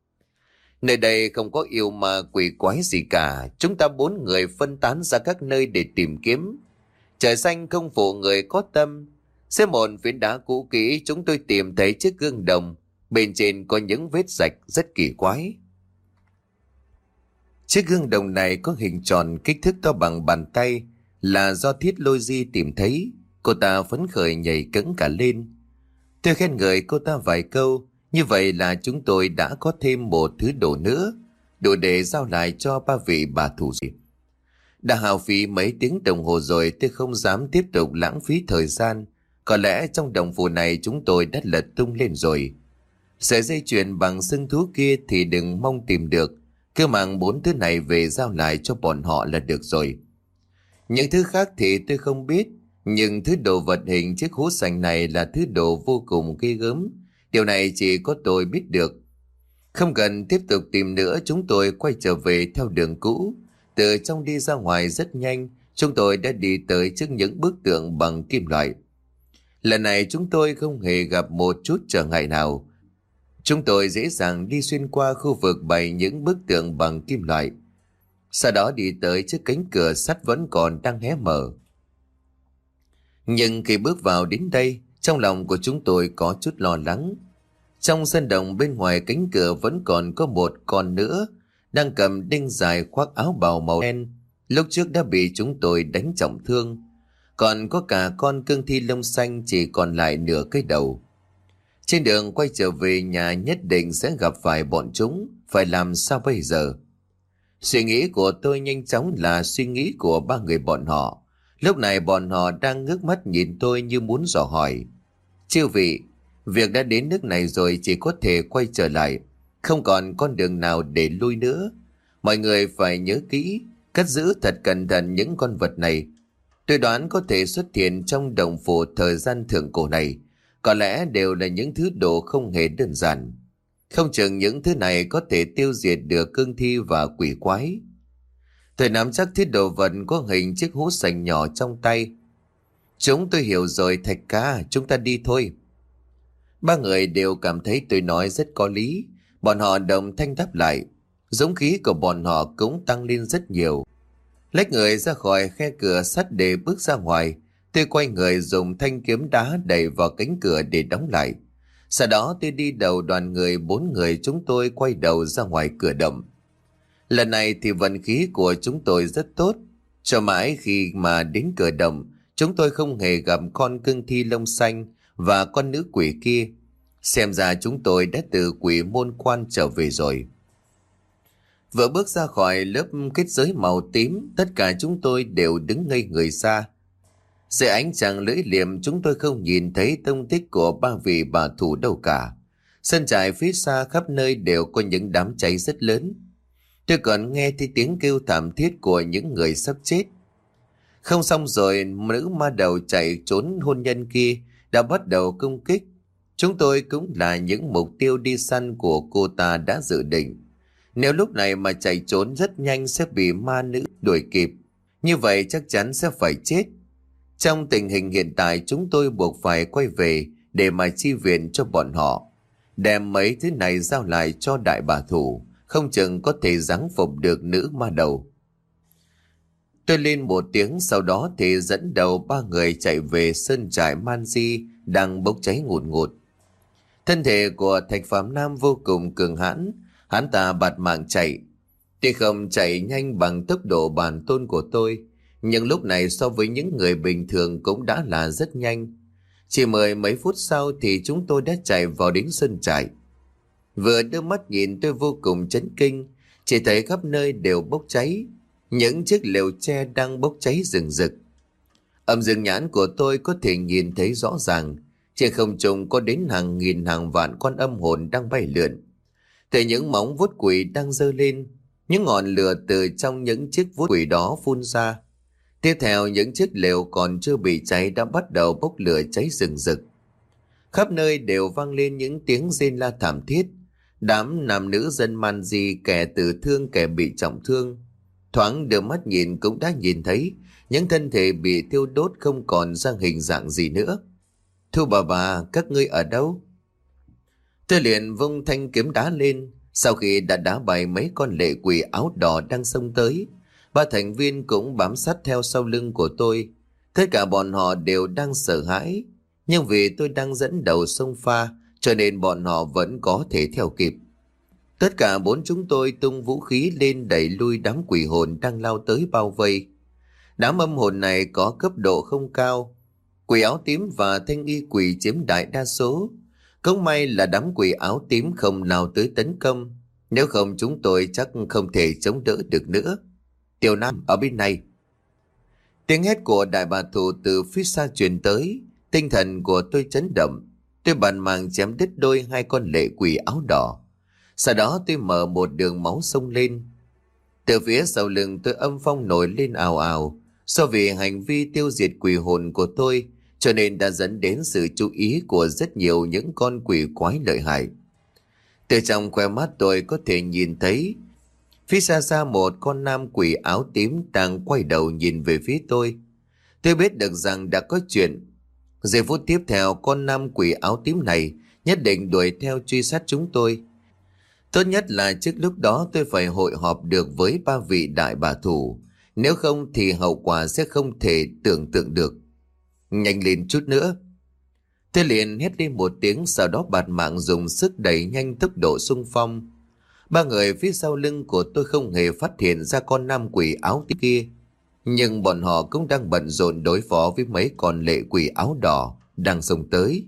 Nơi đây không có yêu ma quỷ quái gì cả. Chúng ta bốn người phân tán ra các nơi để tìm kiếm. Trời xanh không phụ người có tâm. Xem một phiến đá cũ kỹ, chúng tôi tìm thấy chiếc gương đồng. Bên trên có những vết rạch rất kỳ quái. Chiếc gương đồng này có hình tròn, kích thước to bằng bàn tay, là do Thiết Lôi Di tìm thấy. Cô ta phấn khởi nhảy cẫng cả lên. Tôi khen ngợi cô ta vài câu. Như vậy là chúng tôi đã có thêm một thứ đồ nữa, đủ để giao lại cho ba vị bà thủ. Đã hao phí mấy tiếng đồng hồ rồi, tôi không dám tiếp tục lãng phí thời gian. Có lẽ trong đồng phủ này chúng tôi đã lật tung lên rồi. Sợi dây chuyền bằng xương thú kia thì đừng mong tìm được. Cứ mang bốn thứ này về giao lại cho bọn họ là được rồi. Những thứ khác thì tôi không biết, nhưng thứ đồ vật hình chiếc hũ sành này là thứ đồ vô cùng ghê gớm. Điều này chỉ có tôi biết được. Không cần tiếp tục tìm nữa, chúng tôi quay trở về theo đường cũ. Từ trong đi ra ngoài rất nhanh, chúng tôi đã đi tới trước những bức tượng bằng kim loại. Lần này chúng tôi không hề gặp một chút trở ngại nào. Chúng tôi dễ dàng đi xuyên qua khu vực bày những bức tượng bằng kim loại. Sau đó đi tới trước cánh cửa sắt vẫn còn đang hé mở. Nhưng khi bước vào đến đây, trong lòng của chúng tôi có chút lo lắng. Trong sân động bên ngoài cánh cửa vẫn còn có một con nữa đang cầm đinh dài khoác áo bào màu đen, lúc trước đã bị chúng tôi đánh trọng thương. Còn có cả con cương thi lông xanh chỉ còn lại nửa cái đầu. Trên đường quay trở về nhà nhất định sẽ gặp phải bọn chúng, phải làm sao bây giờ? Suy nghĩ của tôi nhanh chóng là suy nghĩ của ba người bọn họ. Lúc này bọn họ đang ngước mắt nhìn tôi như muốn dò hỏi. Chư vị, việc đã đến nước này rồi, chỉ có thể quay trở lại, không còn con đường nào để lui nữa. Mọi người phải nhớ kỹ, cất giữ thật cẩn thận những con vật này. Tôi đoán có thể xuất hiện trong đồng phủ thời gian thượng cổ này, có lẽ đều là những thứ đồ không hề đơn giản. Không chừng những thứ này có thể tiêu diệt được cương thi và quỷ quái. Tôi nắm chắc thiết đồ vật có hình chiếc hũ sành nhỏ trong tay. Chúng tôi hiểu rồi Thạch ca, chúng ta đi thôi. Ba người đều cảm thấy tôi nói rất có lý. Bọn họ đồng thanh đáp lại. Dũng khí của bọn họ cũng tăng lên rất nhiều. Lách người ra khỏi khe cửa sắt để bước ra ngoài. Tôi quay người dùng thanh kiếm đá đẩy vào cánh cửa để đóng lại. Sau đó tôi đi đầu đoàn người bốn người chúng tôi quay đầu ra ngoài cửa động. Lần này thì vận khí của chúng tôi rất tốt. Cho mãi khi mà đến cửa động, chúng tôi không hề gặp con cương thi lông xanh và con nữ quỷ kia. Xem ra chúng tôi đã từ quỷ môn quan trở về rồi. Vừa bước ra khỏi lớp kết giới màu tím, tất cả chúng tôi đều đứng ngây người ra. Dưới ánh trăng lưỡi liềm, chúng tôi không nhìn thấy tông tích của ba vị bà thủ đâu cả. Sân trại phía xa khắp nơi đều có những đám cháy rất lớn. Tôi còn nghe thấy tiếng kêu thảm thiết của những người sắp chết. Không xong rồi, nữ ma đầu chạy trốn hôn nhân kia đã bắt đầu công kích. Chúng tôi cũng là những mục tiêu đi săn của cô ta đã dự định. Nếu lúc này mà chạy trốn rất nhanh sẽ bị ma nữ đuổi kịp. Như vậy chắc chắn sẽ phải chết. Trong tình hình hiện tại, chúng tôi buộc phải quay về để mà chi viện cho bọn họ. Đem mấy thứ này giao lại cho đại bà thủ, không chừng có thể giáng phục được nữ ma đầu. Tôi lên một tiếng, sau đó thì dẫn đầu ba người chạy về sơn trại Man Di đang bốc cháy ngùn ngụt. Thân thể của Thạch Phạm Nam vô cùng cường hãn, hắn ta bạt mạng chạy. Tuy không chạy nhanh bằng tốc độ bản tôn của tôi, nhưng lúc này so với những người bình thường cũng đã là rất nhanh. Chỉ mười mấy phút sau thì chúng tôi đã chạy vào đến sân trại. Vừa đưa mắt nhìn tôi vô cùng chấn kinh, chỉ thấy khắp nơi đều bốc cháy. Những chiếc lều tre đang bốc cháy rừng rực. Âm dương nhãn của tôi có thể nhìn thấy rõ ràng, trên không trung có đến hàng nghìn hàng vạn con âm hồn đang bay lượn. Thấy những móng vuốt quỷ đang giơ lên, những ngọn lửa từ trong những chiếc vuốt quỷ đó phun ra. Tiếp theo, những chiếc lều còn chưa bị cháy đã bắt đầu bốc lửa cháy rừng rực. Khắp nơi đều vang lên những tiếng rên la thảm thiết. Đám nam nữ dân Man Di, kẻ tử thương kẻ bị trọng thương. Thoáng đưa mắt nhìn cũng đã nhìn thấy những thân thể bị thiêu đốt không còn ra hình dạng gì nữa. Thưa bà bà, các ngươi ở đâu? Tôi liền vung thanh kiếm đá lên. Sau khi đã đá bay mấy con lệ quỷ áo đỏ đang xông tới, ba thành viên cũng bám sát theo sau lưng của tôi. Tất cả bọn họ đều đang sợ hãi, nhưng vì tôi đang dẫn đầu xông pha cho nên bọn họ vẫn có thể theo kịp. Tất cả bốn chúng tôi tung vũ khí lên đẩy lui đám quỷ hồn đang lao tới bao vây. Đám âm hồn này có cấp độ không cao. Quỷ áo tím và thanh y quỷ chiếm đại đa số. Cũng may là đám quỷ áo tím không nào tới tấn công. Nếu không chúng tôi chắc không thể chống đỡ được nữa. Tiểu Nam ở bên này. Tiếng hét của đại bà thủ từ phía xa truyền tới. Tinh thần của tôi chấn động. Tôi bàn màng chém đứt đôi hai con lệ quỷ áo đỏ. Sau đó tôi mở một đường máu sông lên. Từ phía sau lưng tôi âm phong nổi lên ào ào. Do vì hành vi tiêu diệt quỷ hồn của tôi, cho nên đã dẫn đến sự chú ý của rất nhiều những con quỷ quái lợi hại. Từ trong khoe mắt tôi có thể nhìn thấy phía xa xa một con nam quỷ áo tím đang quay đầu nhìn về phía tôi. Tôi biết được rằng đã có chuyện. Giây phút tiếp theo, con nam quỷ áo tím này nhất định đuổi theo truy sát chúng tôi. Tốt nhất là trước lúc đó tôi phải hội họp được với ba vị đại bà thủ. Nếu không thì hậu quả sẽ không thể tưởng tượng được. Nhanh lên chút nữa. Tôi liền hét lên một tiếng, sau đó bạt mạng dùng sức đẩy nhanh tốc độ xung phong. Ba người phía sau lưng của tôi không hề phát hiện ra con nam quỷ áo tím kia, nhưng bọn họ cũng đang bận rộn đối phó với mấy con lệ quỷ áo đỏ đang xông tới.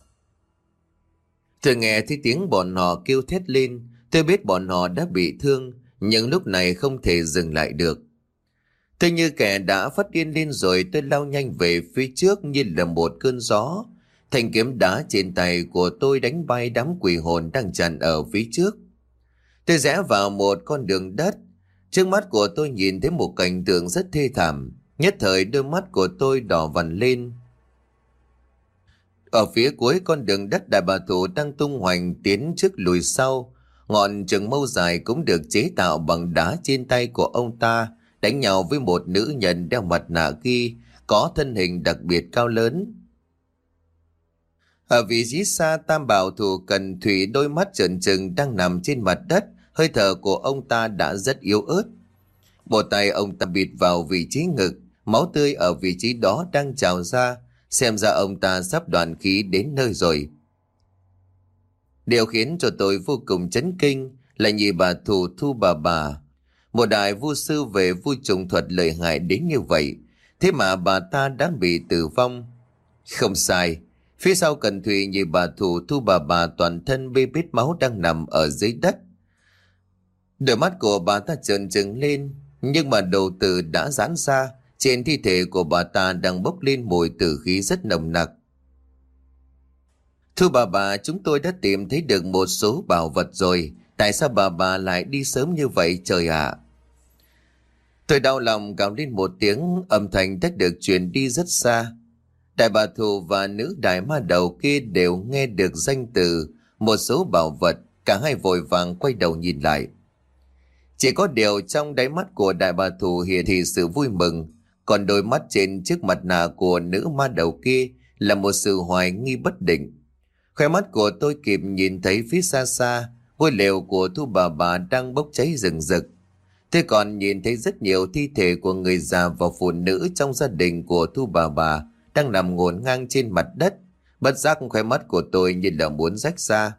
Tôi nghe thấy tiếng bọn họ kêu thét lên, tôi biết bọn họ đã bị thương, nhưng lúc này không thể dừng lại được. Tôi như kẻ đã phát điên lên rồi, tôi lao nhanh về phía trước như là một cơn gió. Thanh kiếm đá trên tay của tôi đánh bay đám quỷ hồn đang tràn ở phía trước. Tôi rẽ vào một con đường đất. Trước mắt của tôi nhìn thấy một cảnh tượng rất thê thảm. Nhất thời đôi mắt của tôi đỏ vằn lên. Ở phía cuối con đường đất, Đại Bà Thủ đang tung hoành tiến trước lùi sau. Ngọn trường mâu dài cũng được chế tạo bằng đá trên tay của ông ta đánh nhau với một nữ nhân đeo mặt nạ kia, có thân hình đặc biệt cao lớn. Ở vị trí xa, Tam Bảo Thủ Cần Thủy đôi mắt trợn trừng đang nằm trên mặt đất, hơi thở của ông ta đã rất yếu ớt. Một tay ông ta bịt vào vị trí ngực, máu tươi ở vị trí đó đang trào ra, xem ra ông ta sắp đoạn khí đến nơi rồi. Điều khiến cho tôi vô cùng chấn kinh là nhị bà Thủ Thu Bà Bà, một đại vu sư về vu trùng thuật lợi hại đến như vậy, thế mà bà ta đã bị tử vong. Không sai, phía sau Cần Thủy, nhị bà Thủ Thu Bà Bà toàn thân bê bết máu đang nằm ở dưới đất. Đôi mắt của bà ta trợn trừng lên, nhưng mà đầu tử đã giãn ra, trên thi thể của bà ta đang bốc lên mùi tử khí rất nồng nặc. Thưa bà bà, chúng tôi đã tìm thấy được một số bảo vật rồi, tại sao bà bà lại đi sớm như vậy trời ạ? Tôi đau lòng gào lên một tiếng, âm thanh đã được truyền đi rất xa. Đại bà Thủ và nữ đại ma đầu kia đều nghe được danh từ một số bảo vật, cả hai vội vàng quay đầu nhìn lại. Chỉ có điều trong đáy mắt của đại bà Thủ hiện thị sự vui mừng, còn đôi mắt trên chiếc mặt nạ của nữ ma đầu kia là một sự hoài nghi bất định. Khóe mắt của tôi kịp nhìn thấy phía xa xa, ngôi lều của Thu Bà Bà đang bốc cháy rừng rực. Tôi còn nhìn thấy rất nhiều thi thể của người già và phụ nữ trong gia đình của Thu Bà Bà đang nằm ngổn ngang trên mặt đất. Bất giác khóe mắt của tôi như là muốn rách ra.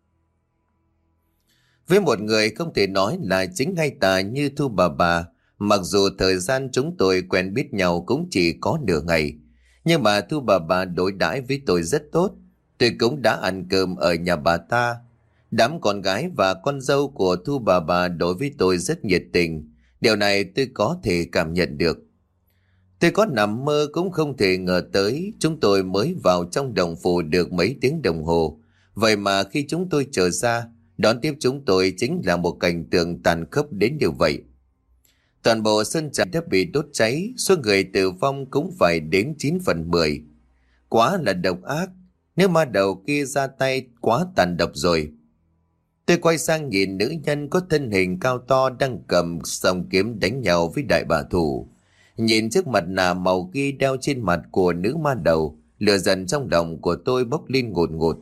Với một người không thể nói là chính ngay tà như Thu Bà Bà, mặc dù thời gian chúng tôi quen biết nhau cũng chỉ có nửa ngày, nhưng mà Thu Bà Bà đối đãi với tôi rất tốt. Tôi cũng đã ăn cơm ở nhà bà ta. Đám con gái và con dâu của Thu Bà Bà đối với tôi rất nhiệt tình. Điều này tôi có thể cảm nhận được. Tôi có nằm mơ cũng không thể ngờ tới chúng tôi mới vào trong đồng phủ được mấy tiếng đồng hồ. Vậy mà khi chúng tôi trở ra, đón tiếp chúng tôi chính là một cảnh tượng tàn khốc đến như vậy. Toàn bộ sân trại đã bị đốt cháy, số người tử vong cũng phải đến chín phần mười. Quá là độc ác, nếu ma đầu kia ra tay quá tàn độc rồi. Tôi quay sang nhìn nữ nhân có thân hình cao to đang cầm song kiếm đánh nhau với đại bà Thủ. Nhìn chiếc mặt nạ màu ghi đeo trên mặt của nữ ma đầu, lửa giận trong lòng của tôi bốc lên ngột ngột.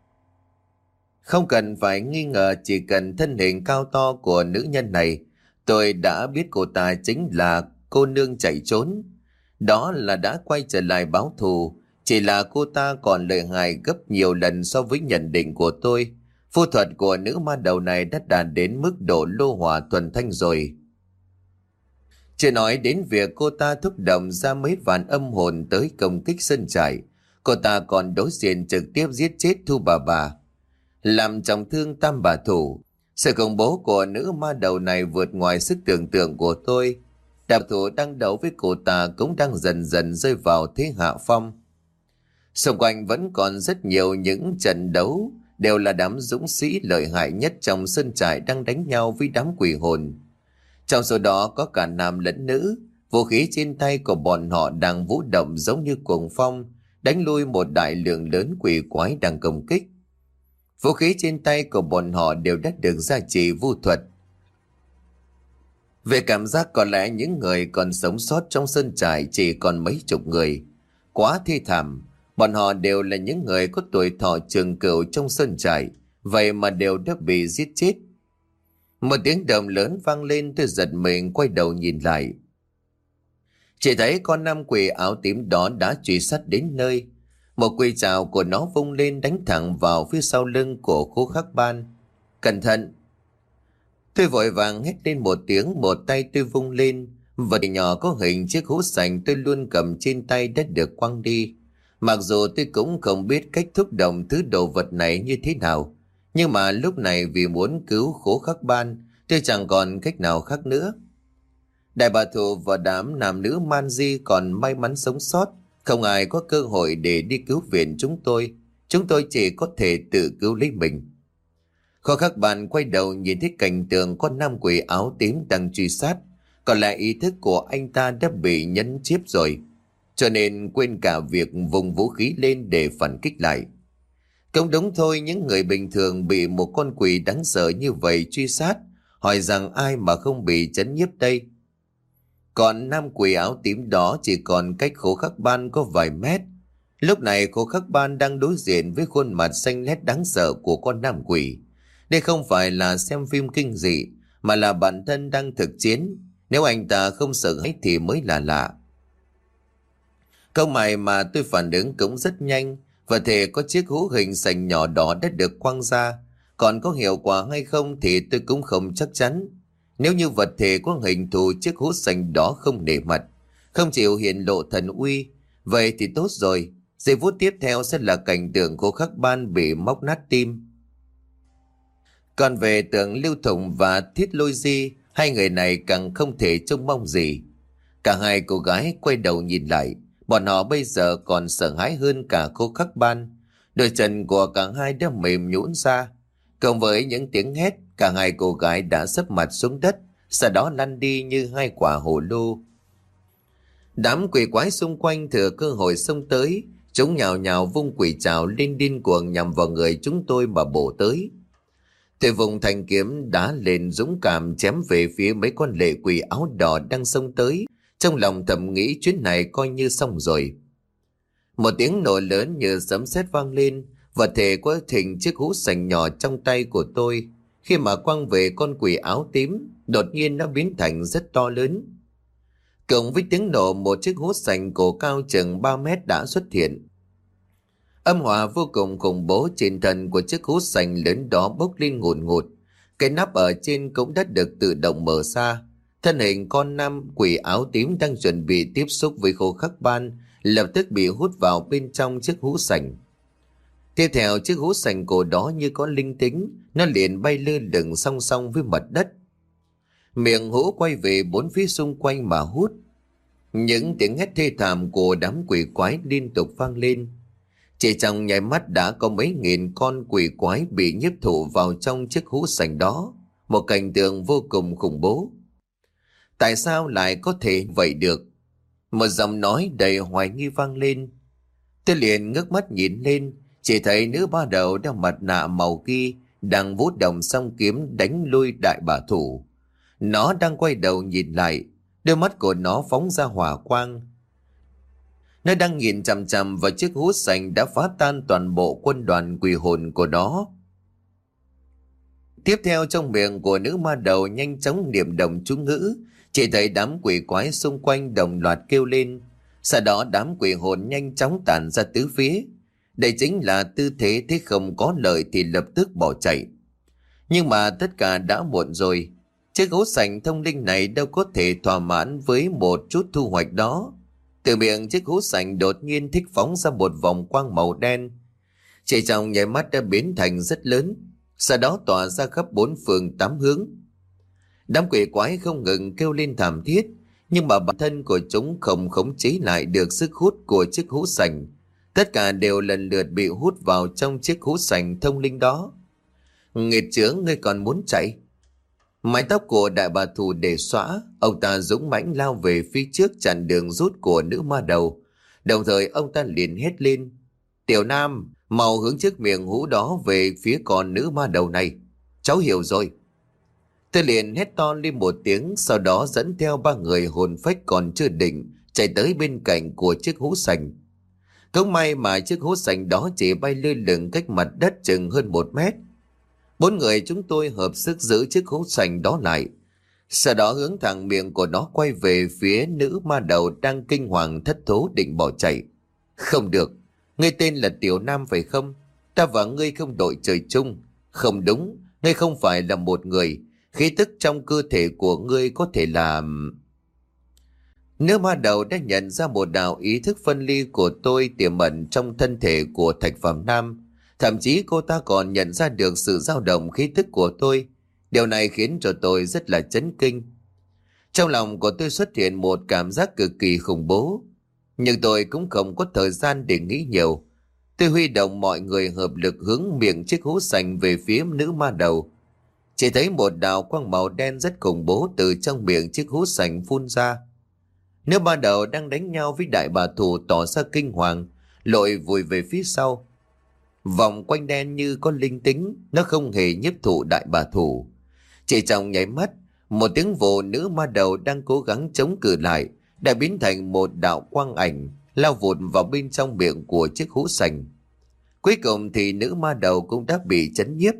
Không cần phải nghi ngờ, chỉ cần thân hình cao to của nữ nhân này, tôi đã biết cô ta chính là cô nương chạy trốn. Đó là đã quay trở lại báo thù, chỉ là cô ta còn lợi hại gấp nhiều lần so với nhận định của tôi. Phù thuật của nữ ma đầu này đã đạt đến mức độ lô hỏa thuần thanh rồi. Chưa nói đến việc cô ta thúc động ra mấy vạn âm hồn tới công kích sân trại, cô ta còn đối diện trực tiếp giết chết Thu Bà Bà, làm trọng thương Tam Bà Thủ. Sự khủng bố của nữ ma đầu này vượt ngoài sức tưởng tượng của tôi. Đạp thủ đang đấu với cô ta cũng đang dần dần rơi vào thế hạ phong. Xung quanh vẫn còn rất nhiều những trận đấu, đều là đám dũng sĩ lợi hại nhất trong sân trại đang đánh nhau với đám quỷ hồn. Trong số đó có cả nam lẫn nữ, vũ khí trên tay của bọn họ đang vũ động giống như cuồng phong, đánh lui một đại lượng lớn quỷ quái đang công kích. Vũ khí trên tay của bọn họ đều đã được gia trì vu thuật. Về cảm giác có lẽ những người còn sống sót trong sân trại chỉ còn mấy chục người. Quá thê thảm, bọn họ đều là những người có tuổi thọ trường cửu trong sân trại, vậy mà đều đã bị giết chết. Một tiếng động lớn vang lên, tôi giật mình quay đầu nhìn lại. Chỉ thấy con nam quỷ áo tím đó đã truy sát đến nơi. Một quỳ trào của nó vung lên đánh thẳng vào phía sau lưng của Khố Khắc Ban. Cẩn thận! Tôi vội vàng hét lên một tiếng, một tay tôi vung lên. Vật nhỏ có hình chiếc hũ sành tôi luôn cầm trên tay đã được quăng đi. Mặc dù tôi cũng không biết cách thúc động thứ đồ vật này như thế nào, nhưng mà lúc này vì muốn cứu Khố Khắc Ban, tôi chẳng còn cách nào khác nữa. Đại bà Thụ và đám nam nữ man di còn may mắn sống sót, không ai có cơ hội để đi cứu viện chúng tôi. Chúng tôi chỉ có thể tự cứu lấy mình. Khố Khắc Ban quay đầu nhìn thấy cảnh tượng con nam quỷ áo tím đang truy sát. Còn lại ý thức của anh ta đã bị nhấn chiếp rồi, cho nên quên cả việc vùng vũ khí lên để phản kích lại. Cũng đúng thôi, những người bình thường bị một con quỷ đáng sợ như vậy truy sát, hỏi rằng ai mà không bị chấn nhiếp đây. Còn nam quỷ áo tím đó chỉ còn cách Khố Khắc Ban có vài mét. Lúc này Khố Khắc Ban đang đối diện với khuôn mặt xanh lét đáng sợ của con nam quỷ. Đây không phải là xem phim kinh dị, mà là bản thân đang thực chiến. Nếu anh ta không sợ hãi thì mới là lạ. Câu mày mà tôi phản ứng cũng rất nhanh, và thể có chiếc hũ hình sành nhỏ đỏ đã được quăng ra. Còn có hiệu quả hay không thì tôi cũng không chắc chắn. Nếu như vật thể có hình thù chiếc hũ sành đó không nể mặt, không chịu hiện lộ thần uy, vậy thì tốt rồi. Giây phút tiếp theo sẽ là cảnh tượng Khố Khắc Ban bị móc nát tim. Còn về tượng Lưu Thụng và Thiết Lôi Di, hai người này càng không thể trông mong gì. Cả hai cô gái quay đầu nhìn lại, bọn họ bây giờ còn sợ hãi hơn cả Khố Khắc Ban. Đôi chân của cả hai đã mềm nhũn ra. Cộng với những tiếng hét, cả hai cô gái đã sấp mặt xuống đất, sau đó lăn đi như hai quả hồ lô. Đám quỷ quái xung quanh thừa cơ hội xông tới, chúng nhào nhào vung quỷ trảo lên điên cuồng nhằm vào người chúng tôi mà bổ tới. Tôi vùng thanh kiếm đá lên dũng cảm chém về phía mấy con lệ quỷ áo đỏ đang xông tới, trong lòng thầm nghĩ chuyến này coi như xong rồi. Một tiếng nổ lớn như sấm sét vang lên, vật thể có hình chiếc hũ sành nhỏ trong tay của tôi. Khi mà quăng về con quỷ áo tím, đột nhiên nó biến thành rất to lớn. Cộng với tiếng nổ, một chiếc hũ sành cổ cao chừng ba mét đã xuất hiện. Âm hỏa vô cùng khủng bố trên thân của chiếc hũ sành lớn đó bốc lên ngùn ngụt. Cái nắp ở trên cũng đã được tự động mở ra. Thân hình con nam quỷ áo tím đang chuẩn bị tiếp xúc với Khố Khắc Ban lập tức bị hút vào bên trong chiếc hũ sành. Tiếp theo, chiếc hũ sành cổ đó như có linh tính, nó liền bay lơ lửng song song với mặt đất. Miệng hũ quay về bốn phía xung quanh mà hút. Những tiếng hét thê thảm của đám quỷ quái liên tục vang lên. Chỉ trong nháy mắt đã có mấy nghìn con quỷ quái bị nhiếp thụ vào trong chiếc hũ sành đó. Một cảnh tượng vô cùng khủng bố. Tại sao lại có thể vậy được? Một giọng nói đầy hoài nghi vang lên. Tôi liền ngước mắt nhìn lên, chỉ thấy nữ ba đầu đeo mặt nạ màu ghi đang vuốt đồng song kiếm đánh lui đại bà Thủ. Nó đang quay đầu nhìn lại, đôi mắt của nó phóng ra hỏa quang. Nó đang nhìn chằm chằm vào chiếc hũ sành đã phá tan toàn bộ quân đoàn quỷ hồn của nó. Tiếp theo, trong miệng của nữ ma đầu nhanh chóng niệm đồng chú ngữ, chỉ thấy đám quỷ quái xung quanh đồng loạt kêu lên. Sau đó đám quỷ hồn nhanh chóng tản ra tứ phía. Đây chính là tư thế thế không có lợi thì lập tức bỏ chạy. Nhưng mà tất cả đã muộn rồi. Chiếc hũ sành thông linh này đâu có thể thỏa mãn với một chút thu hoạch đó. Từ miệng chiếc hũ sành đột nhiên thích phóng ra một vòng quang màu đen. Chỉ trong nháy mắt đã biến thành rất lớn, sau đó tỏa ra khắp bốn phương tám hướng. Đám quỷ quái không ngừng kêu lên thảm thiết, nhưng mà bản thân của chúng không khống chế lại được sức hút của chiếc hũ sành. Tất cả đều lần lượt bị hút vào trong chiếc hũ sành thông linh đó. Nghịch chướng, ngươi còn muốn chạy? Mái tóc của đại bà Thù để xõa, ông ta dũng mãnh lao về phía trước chặn đường rút của nữ ma đầu. Đồng thời ông ta liền hét lên: Tiểu Nam, mau hướng trước miệng hũ đó về phía con nữ ma đầu này. Cháu hiểu rồi. Tôi liền hét to lên một tiếng, sau đó dẫn theo ba người hồn phách còn chưa định chạy tới bên cạnh của chiếc hũ sành. Cũng may mà chiếc hũ sành đó chỉ bay lơ lửng cách mặt đất chừng hơn một mét. Bốn người chúng tôi hợp sức giữ chiếc hũ sành đó lại, sau đó hướng thẳng miệng của nó quay về phía nữ ma đầu đang kinh hoàng thất thố định bỏ chạy. Không được, Ngươi tên là Tiểu Nam phải không? Ta và ngươi không đội trời chung. Không đúng, ngươi không phải là một người. Khí tức trong cơ thể của ngươi có thể là... Nữ ma đầu đã nhận ra một đạo ý thức phân ly của tôi tiềm ẩn trong thân thể của Thạch Phàm Nam. Thậm chí cô ta còn nhận ra được sự dao động khí tức của tôi. Điều này khiến cho tôi rất là chấn kinh. Trong lòng của tôi xuất hiện một cảm giác cực kỳ khủng bố. Nhưng tôi cũng không có thời gian để nghĩ nhiều. Tôi huy động mọi người hợp lực hướng miệng chiếc hũ sành về phía nữ ma đầu. Chỉ thấy một đạo quang màu đen rất khủng bố từ trong miệng chiếc hũ sành phun ra. Nữ ma đầu đang đánh nhau với đại bà thủ tỏ ra kinh hoàng, lội vùi về phía sau. Vòng quanh đen như có linh tính, nó không hề nhiếp thụ đại bà thủ. Chỉ trong nháy mắt, một tiếng vồ nữ ma đầu đang cố gắng chống cự lại đã biến thành một đạo quang ảnh lao vụt vào bên trong miệng của chiếc hũ sành. Cuối cùng thì nữ ma đầu cũng đã bị chấn nhiếp.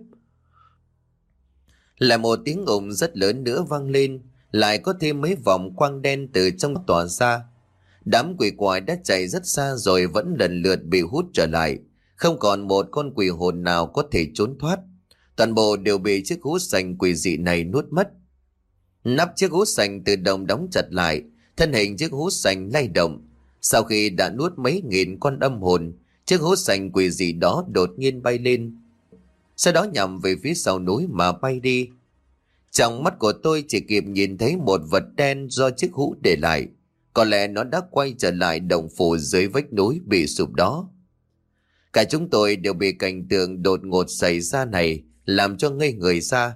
Lại một tiếng ồn rất lớn nữa vang lên, lại có thêm mấy vòng quang đen từ trong tỏa ra. Đám quỷ quái đã chạy rất xa rồi vẫn lần lượt bị hút trở lại, không còn một con quỷ hồn nào có thể trốn thoát. Toàn bộ đều bị chiếc hũ sành quỷ dị này nuốt mất. Nắp chiếc hũ sành tự động đóng chặt lại, thân hình chiếc hũ sành lay động. Sau khi đã nuốt mấy nghìn con âm hồn, chiếc hũ sành quỷ dị đó đột nhiên bay lên, sau đó nhằm về phía sau núi mà bay đi. Trong mắt của tôi chỉ kịp nhìn thấy một vật đen do chiếc hũ để lại. Có lẽ nó đã quay trở lại động phủ dưới vách núi bị sụp đó. Cả chúng tôi đều bị cảnh tượng đột ngột xảy ra này làm cho ngây người ra.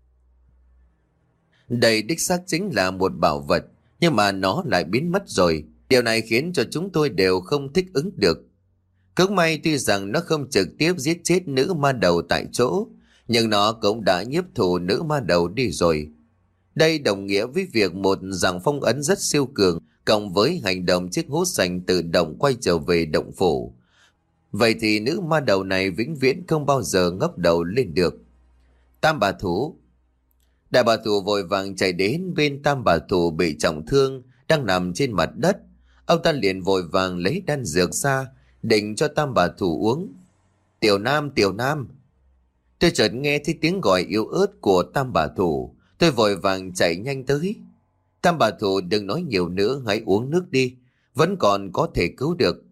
Đây đích xác chính là một bảo vật, nhưng mà nó lại biến mất rồi. Điều này khiến cho chúng tôi đều không thích ứng được. Cứ may tuy rằng nó không trực tiếp giết chết nữ ma đầu tại chỗ, nhưng nó cũng đã nhiếp thụ nữ ma đầu đi rồi. Đây đồng nghĩa với việc một dạng phong ấn rất siêu cường cộng với hành động chiếc hũ sành tự động quay trở về động phủ. Vậy thì nữ ma đầu này vĩnh viễn không bao giờ ngóc đầu lên được. Tam bà thủ. Đại bà thủ vội vàng chạy đến bên tam bà thủ bị trọng thương đang nằm trên mặt đất. Ông ta liền vội vàng lấy đan dược ra định cho tam bà thủ uống. Tiểu Nam, Tiểu Nam. Tôi chợt nghe thấy tiếng gọi yếu ớt của tam bà thủ. Tôi vội vàng chạy nhanh tới. Tam bà thủ, đừng nói nhiều nữa, hãy uống nước đi, vẫn còn có thể cứu được.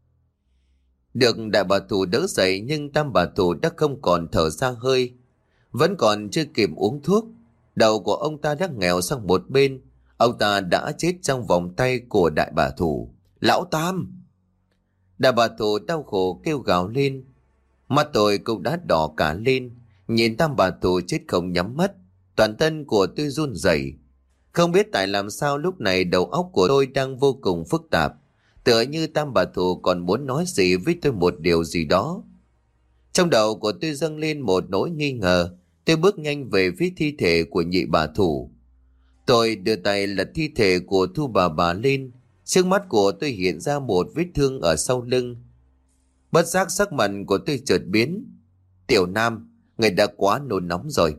Được đại bà thủ đỡ dậy, nhưng tam bà thủ đã không còn thở ra hơi. Vẫn còn chưa kịp uống thuốc, đầu của ông ta đã nghèo sang một bên. Ông ta đã chết trong vòng tay của đại bà thủ. Lão Tam! Đại bà thủ đau khổ kêu gào lên. Mắt tôi cũng đã đỏ cả lên. Nhìn tam bà thủ chết không nhắm mắt, toàn thân của tôi run rẩy. Không biết tại làm sao lúc này đầu óc của tôi đang vô cùng phức tạp. Tựa như tam bà thủ còn muốn nói gì với tôi một điều gì đó. Trong đầu của tôi dâng lên một nỗi nghi ngờ. Tôi bước nhanh về phía thi thể của nhị bà thủ. Tôi đưa tay lật thi thể của Thu bà bà lên. Trước mắt của tôi hiện ra một vết thương ở sau lưng. Bất giác sắc mặt của tôi chợt biến. Tiểu Nam, người đã quá nôn nóng rồi.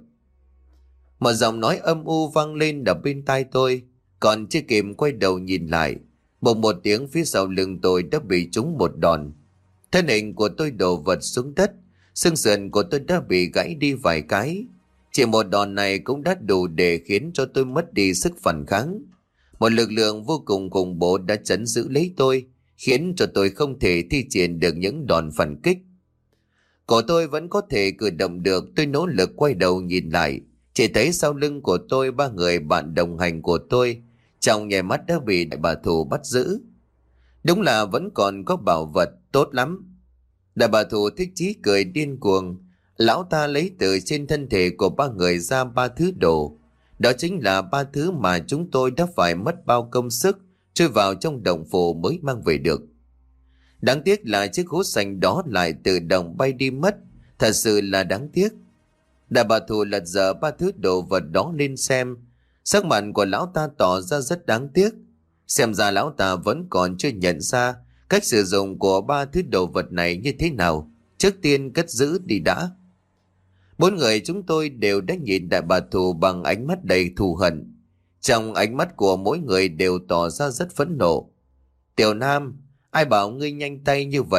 Một giọng nói âm u vang lên ở bên tai tôi. Còn chưa kịp quay đầu nhìn lại, bỗng một tiếng phía sau lưng tôi đã bị trúng một đòn. Thân hình của tôi đổ vật xuống đất, xương sườn của tôi đã bị gãy đi vài cái. Chỉ một đòn này cũng đã đủ để khiến cho tôi mất đi sức phản kháng. Một lực lượng vô cùng khủng bố đã trấn giữ lấy tôi, khiến cho tôi không thể thi triển được những đòn phản kích. Cổ tôi vẫn có thể cử động được. Tôi nỗ lực quay đầu nhìn lại, chỉ thấy sau lưng của tôi ba người bạn đồng hành của tôi trong nháy mắt đã bị đại bà thủ bắt giữ. Đúng là vẫn còn có bảo vật, tốt lắm. Đại bà thủ thích chí cười điên cuồng. Lão ta lấy từ trên thân thể của ba người ra ba thứ đồ. Đó chính là ba thứ mà chúng tôi đã phải mất bao công sức chui vào trong động phủ mới mang về được. Đáng tiếc là chiếc hũ sành đó lại tự động bay đi mất. Thật sự là đáng tiếc. Đại bà thủ lật dở ba thứ đồ vật đó lên xem. Sắc mặt của lão ta tỏ ra rất đáng tiếc. Xem ra lão ta vẫn còn chưa nhận ra cách sử dụng của ba thứ đồ vật này như thế nào. Trước tiên cất giữ đi đã. Bốn người chúng tôi đều đã nhìn đại bà thủ bằng ánh mắt đầy thù hận. Trong ánh mắt của mỗi người đều tỏ ra rất phẫn nộ. Tiểu Nam, ai bảo ngươi nhanh tay như vậy?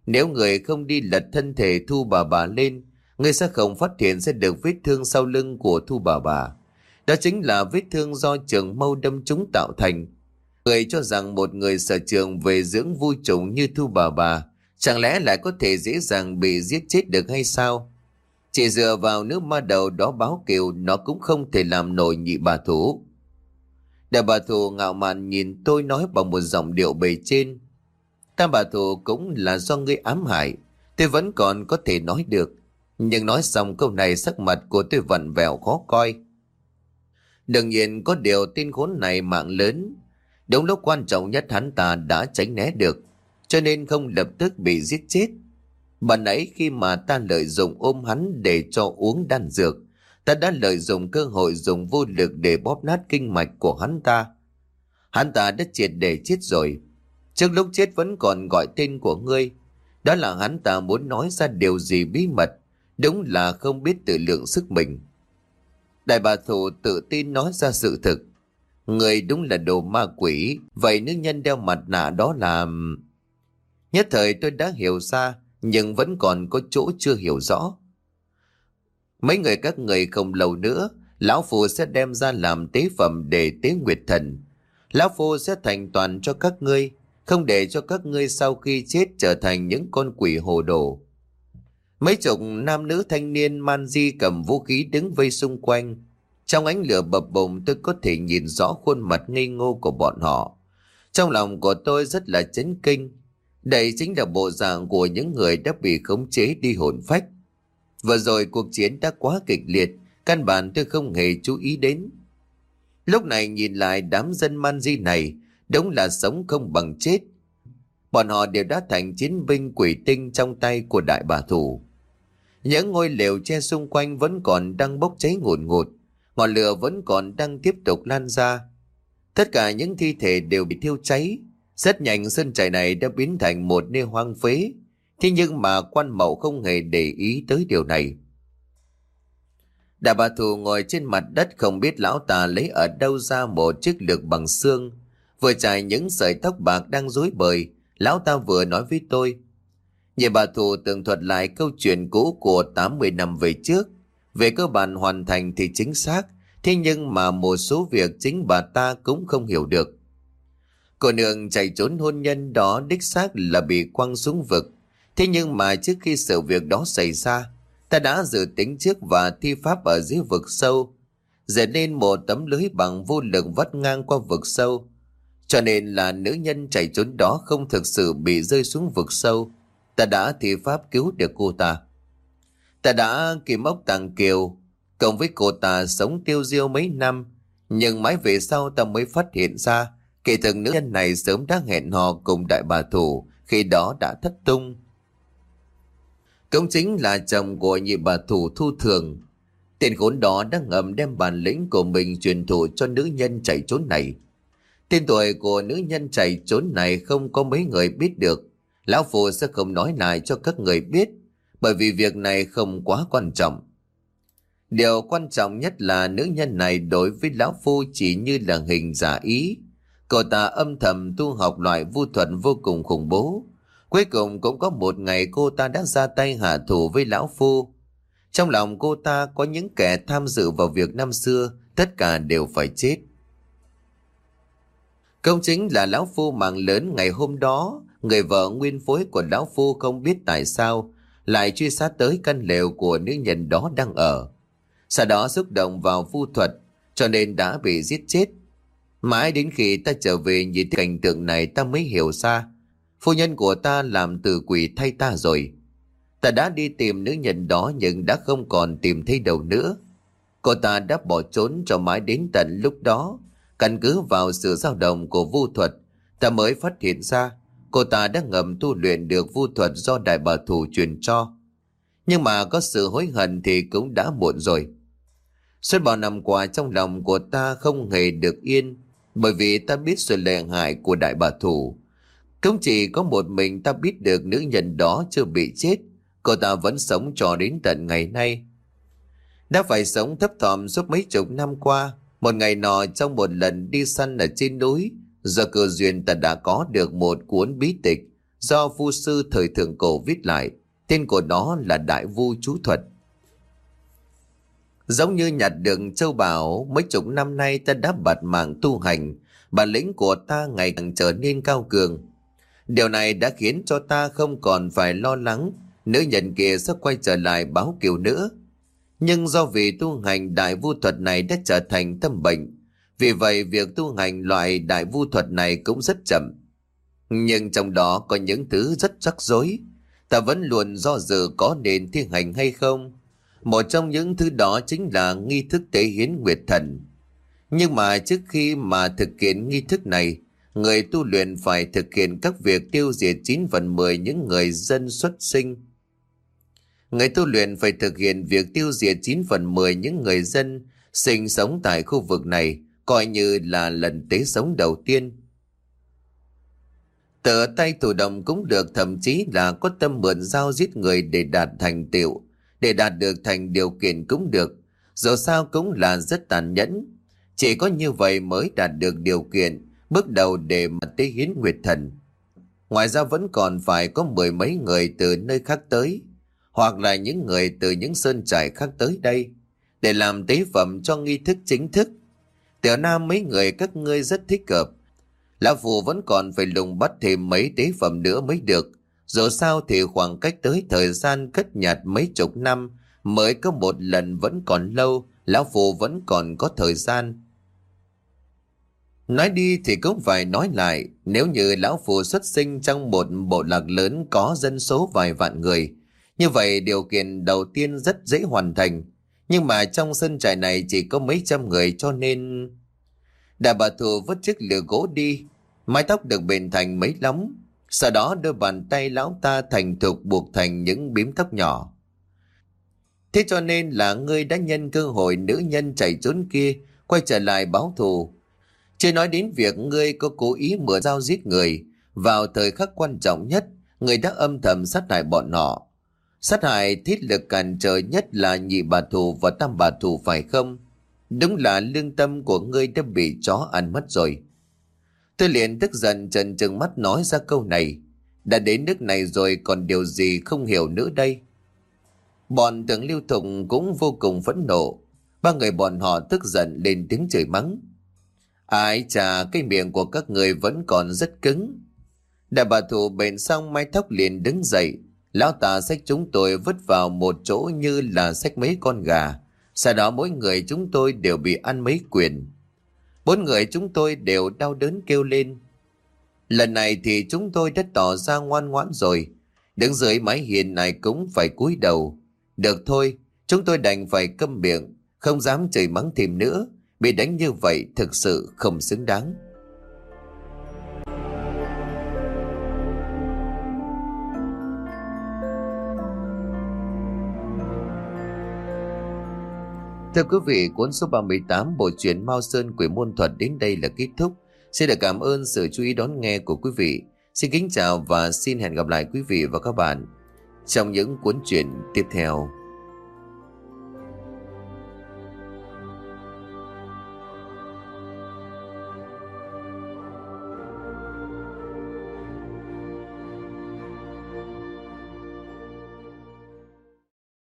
Nếu người không đi lật thân thể Thu bà bà lên, người sẽ không phát hiện ra được vết thương sau lưng của Thu bà bà. Đó chính là vết thương do trường mâu đâm trúng tạo thành. Người cho rằng một người sở trường về dưỡng vui trùng như Thu bà bà chẳng lẽ lại có thể dễ dàng bị giết chết được hay sao? Chỉ dựa vào nước ma đầu đó báo kiều, nó cũng không thể làm nổi nhị bà thủ. Đại bà thủ ngạo mạn nhìn tôi nói bằng một giọng điệu bề trên: Tam bà thủ cũng là do ngươi ám hại. Tôi vẫn còn có thể nói được, nhưng nói xong câu này sắc mặt của tôi vặn vẹo khó coi. Đương nhiên có điều tin khốn này mạng lớn. Đúng lúc quan trọng nhất hắn ta đã tránh né được, cho nên không lập tức bị giết chết. Bạn nãy khi mà ta lợi dụng ôm hắn để cho uống đan dược, ta đã lợi dụng cơ hội dùng vô lực để bóp nát kinh mạch của hắn ta. Hắn ta đã triệt để chết rồi. Trước lúc chết vẫn còn gọi tên của ngươi. Đó là hắn ta muốn nói ra điều gì bí mật. Đúng là không biết tự lượng sức mình. Đại bà thủ tự tin nói ra sự thực. Người đúng là đồ ma quỷ. Vậy nữ nhân đeo mặt nạ đó là... Nhất thời tôi đã hiểu ra, nhưng vẫn còn có chỗ chưa hiểu rõ. Mấy người các người không lâu nữa, lão phu sẽ đem ra làm tế phẩm để tế nguyệt thần. Lão phu sẽ thành toàn cho các ngươi, không để cho các ngươi sau khi chết trở thành những con quỷ hồ đồ. Mấy chục nam nữ thanh niên man di cầm vũ khí đứng vây xung quanh. Trong ánh lửa bập bùng tôi có thể nhìn rõ khuôn mặt ngây ngô của bọn họ. Trong lòng của tôi rất là chấn kinh. Đây chính là bộ dạng của những người đã bị khống chế đi hồn phách. Vừa rồi cuộc chiến đã quá kịch liệt, căn bản tôi không hề chú ý đến. Lúc này nhìn lại đám dân man di này, đúng là sống không bằng chết. Bọn họ đều đã thành chiến binh quỷ tinh trong tay của đại bà thủ. Những ngôi lều tre xung quanh vẫn còn đang bốc cháy ngùn ngụt, ngọn lửa vẫn còn đang tiếp tục lan ra. Tất cả những thi thể đều bị thiêu cháy. Rất nhanh sân trại này đã biến thành một nơi hoang phế. Thế nhưng mà quan mậu không hề để ý tới điều này. Đại bà thủ ngồi trên mặt đất, không biết lão ta lấy ở đâu ra một chiếc lược bằng xương. Vừa chải những sợi tóc bạc đang rối bời, lão ta vừa nói với tôi. Nhị bà thủ tường thuật lại câu chuyện cũ của tám mươi năm về trước. Về cơ bản hoàn thành thì chính xác, thế nhưng mà một số việc chính bà ta cũng không hiểu được. Cô nương chạy trốn hôn nhân đó đích xác là bị quăng xuống vực. Thế nhưng mà trước khi sự việc đó xảy ra, ta đã dự tính trước và thi pháp ở dưới vực sâu, dệt nên một tấm lưới bằng vô lực vắt ngang qua vực sâu. Cho nên là nữ nhân chạy trốn đó không thực sự bị rơi xuống vực sâu. Ta đã thi pháp cứu được cô ta. Ta đã kìm ốc Tàng Kiều, cộng với cô ta sống tiêu diêu mấy năm. Nhưng mãi về sau ta mới phát hiện ra, kỳ thực nữ nhân này sớm đã hẹn hò cùng đại bà thủ, khi đó đã thất tung. Cũng chính là chồng của nhị bà thủ Thu Thường. Tên khốn đó đã ngầm đem bản lĩnh của mình truyền thụ cho nữ nhân chạy trốn này. Tên tuổi của nữ nhân chạy trốn này không có mấy người biết được. Lão Phu sẽ không nói lại cho các người biết, bởi vì việc này không quá quan trọng. Điều quan trọng nhất là nữ nhân này đối với Lão Phu chỉ như là hình giả ý. Cô ta âm thầm tu học loại vu thuật vô cùng khủng bố. Cuối cùng cũng có một ngày cô ta đã ra tay hạ thủ với Lão Phu. Trong lòng cô ta có những kẻ tham dự vào việc năm xưa, tất cả đều phải chết. Công chính là Lão Phu mạng lớn ngày hôm đó. Người vợ nguyên phối của Lão Phu không biết tại sao lại truy sát tới căn lều của nữ nhân đó đang ở. Sau đó xúc động vào vu thuật, cho nên đã bị giết chết. Mãi đến khi ta trở về nhìn thấy cảnh tượng này, ta mới hiểu ra phu nhân của ta làm từ quỷ thay ta rồi. Ta đã đi tìm nữ nhân đó nhưng đã không còn tìm thấy đâu nữa. Cô ta đã bỏ trốn cho mãi đến tận lúc đó. Căn cứ vào sự dao động của vu thuật, ta mới phát hiện ra cô ta đã ngầm tu luyện được vu thuật do đại bà thủ truyền cho. Nhưng mà có sự hối hận thì cũng đã muộn rồi. Suốt bao năm qua trong lòng của ta không hề được yên, bởi vì ta biết sự lợi hại của đại bà thủ. Cũng chỉ có một mình ta biết được nữ nhân đó chưa bị chết, cô ta vẫn sống cho đến tận ngày nay. Đã phải sống thấp thỏm suốt mấy chục năm qua. Một ngày nọ trong một lần đi săn ở trên núi, do cơ duyên ta đã có được một cuốn bí tịch do phu sư thời thượng cổ viết lại. Tên của nó là Đại Vu Chú Thuật. Giống như nhặt được châu báu, mấy chục năm nay ta đã bạt mạng tu hành, bản lĩnh của ta ngày càng trở nên cao cường. Điều này đã khiến cho ta không còn phải lo lắng nữ nhân kia sẽ quay trở lại báo kiều nữa. Nhưng do vì tu hành đại vu thuật này đã trở thành tâm bệnh, vì vậy việc tu hành loại đại vu thuật này cũng rất chậm. Nhưng trong đó có những thứ rất rắc rối, ta vẫn luôn do dự có nên thi hành hay không. Một trong những thứ đó chính là nghi thức tế hiến nguyệt thần. Nhưng mà trước khi mà thực hiện nghi thức này, người tu luyện phải thực hiện các việc tiêu diệt chín phần mười những người dân xuất sinh. Người tu luyện phải thực hiện việc tiêu diệt chín phần mười những người dân sinh sống tại khu vực này, coi như là lần tế sống đầu tiên. Tự tay thủ động cũng được, thậm chí là có tâm mượn dao giết người để đạt thành tựu, để đạt được thành điều kiện cũng được. Dù sao cũng là rất tàn nhẫn. Chỉ có như vậy mới đạt được điều kiện bước đầu để mà tế hiến nguyệt thần. Ngoài ra vẫn còn phải có mười mấy người từ nơi khác tới, hoặc là những người từ những sơn trại khác tới đây để làm tế phẩm cho nghi thức chính thức. Tiểu Nam, mấy người các ngươi rất thích hợp. Lão Phù vẫn còn phải lùng bắt thêm mấy tế phẩm nữa mới được. Dù sao thì khoảng cách tới thời gian cất nhạt mấy chục năm mới có một lần vẫn còn lâu, Lão Phù vẫn còn có thời gian. Nói đi thì cũng phải nói lại, nếu như Lão Phù xuất sinh trong một bộ lạc lớn có dân số vài vạn người, như vậy điều kiện đầu tiên rất dễ hoàn thành. Nhưng mà trong sân trại này chỉ có mấy trăm người, cho nên... Đại Bà Thù vứt chiếc lửa gỗ đi, mái tóc được bền thành mấy lóng, sau đó đưa bàn tay lão ta thành thục buộc thành những bím tóc nhỏ. Thế cho nên là ngươi đã nhân cơ hội nữ nhân chạy trốn kia quay trở lại báo thù. Chưa nói đến việc ngươi có cố ý mượn dao giết người, vào thời khắc quan trọng nhất, ngươi đã âm thầm sát hại bọn họ. Sát hại thiết lực cản trở nhất là nhị bà thù và tam bà thù, phải không? Đúng là lương tâm của ngươi đã bị chó ăn mất rồi. Tôi liền tức giận trần trừng mắt nói ra câu này. Đã đến nước này rồi còn điều gì không hiểu nữa đây? Bọn tướng Lưu Thục cũng vô cùng phẫn nộ. Ba người bọn họ tức giận lên tiếng chửi mắng. Ái chà, cái miệng của các người vẫn còn rất cứng. Đại bà thù bền xong mái tóc liền đứng dậy. Lão ta xách chúng tôi vứt vào một chỗ như là xách mấy con gà. Sau đó mỗi người chúng tôi đều bị ăn mấy quyền. Bốn người chúng tôi đều đau đớn kêu lên. Lần này thì chúng tôi đã tỏ ra ngoan ngoãn rồi. Đứng dưới mái hiên này cũng phải cúi đầu. Được thôi, chúng tôi đành phải câm miệng, không dám chửi mắng thêm nữa. Bị đánh như vậy thực sự không xứng đáng. Thưa quý vị, cuốn số ba mươi tám bộ truyện Mao Sơn Quỷ Môn Thuật đến đây là kết thúc. Xin được cảm ơn sự chú ý đón nghe của quý vị. Xin kính chào và xin hẹn gặp lại quý vị và các bạn trong những cuốn truyện tiếp theo.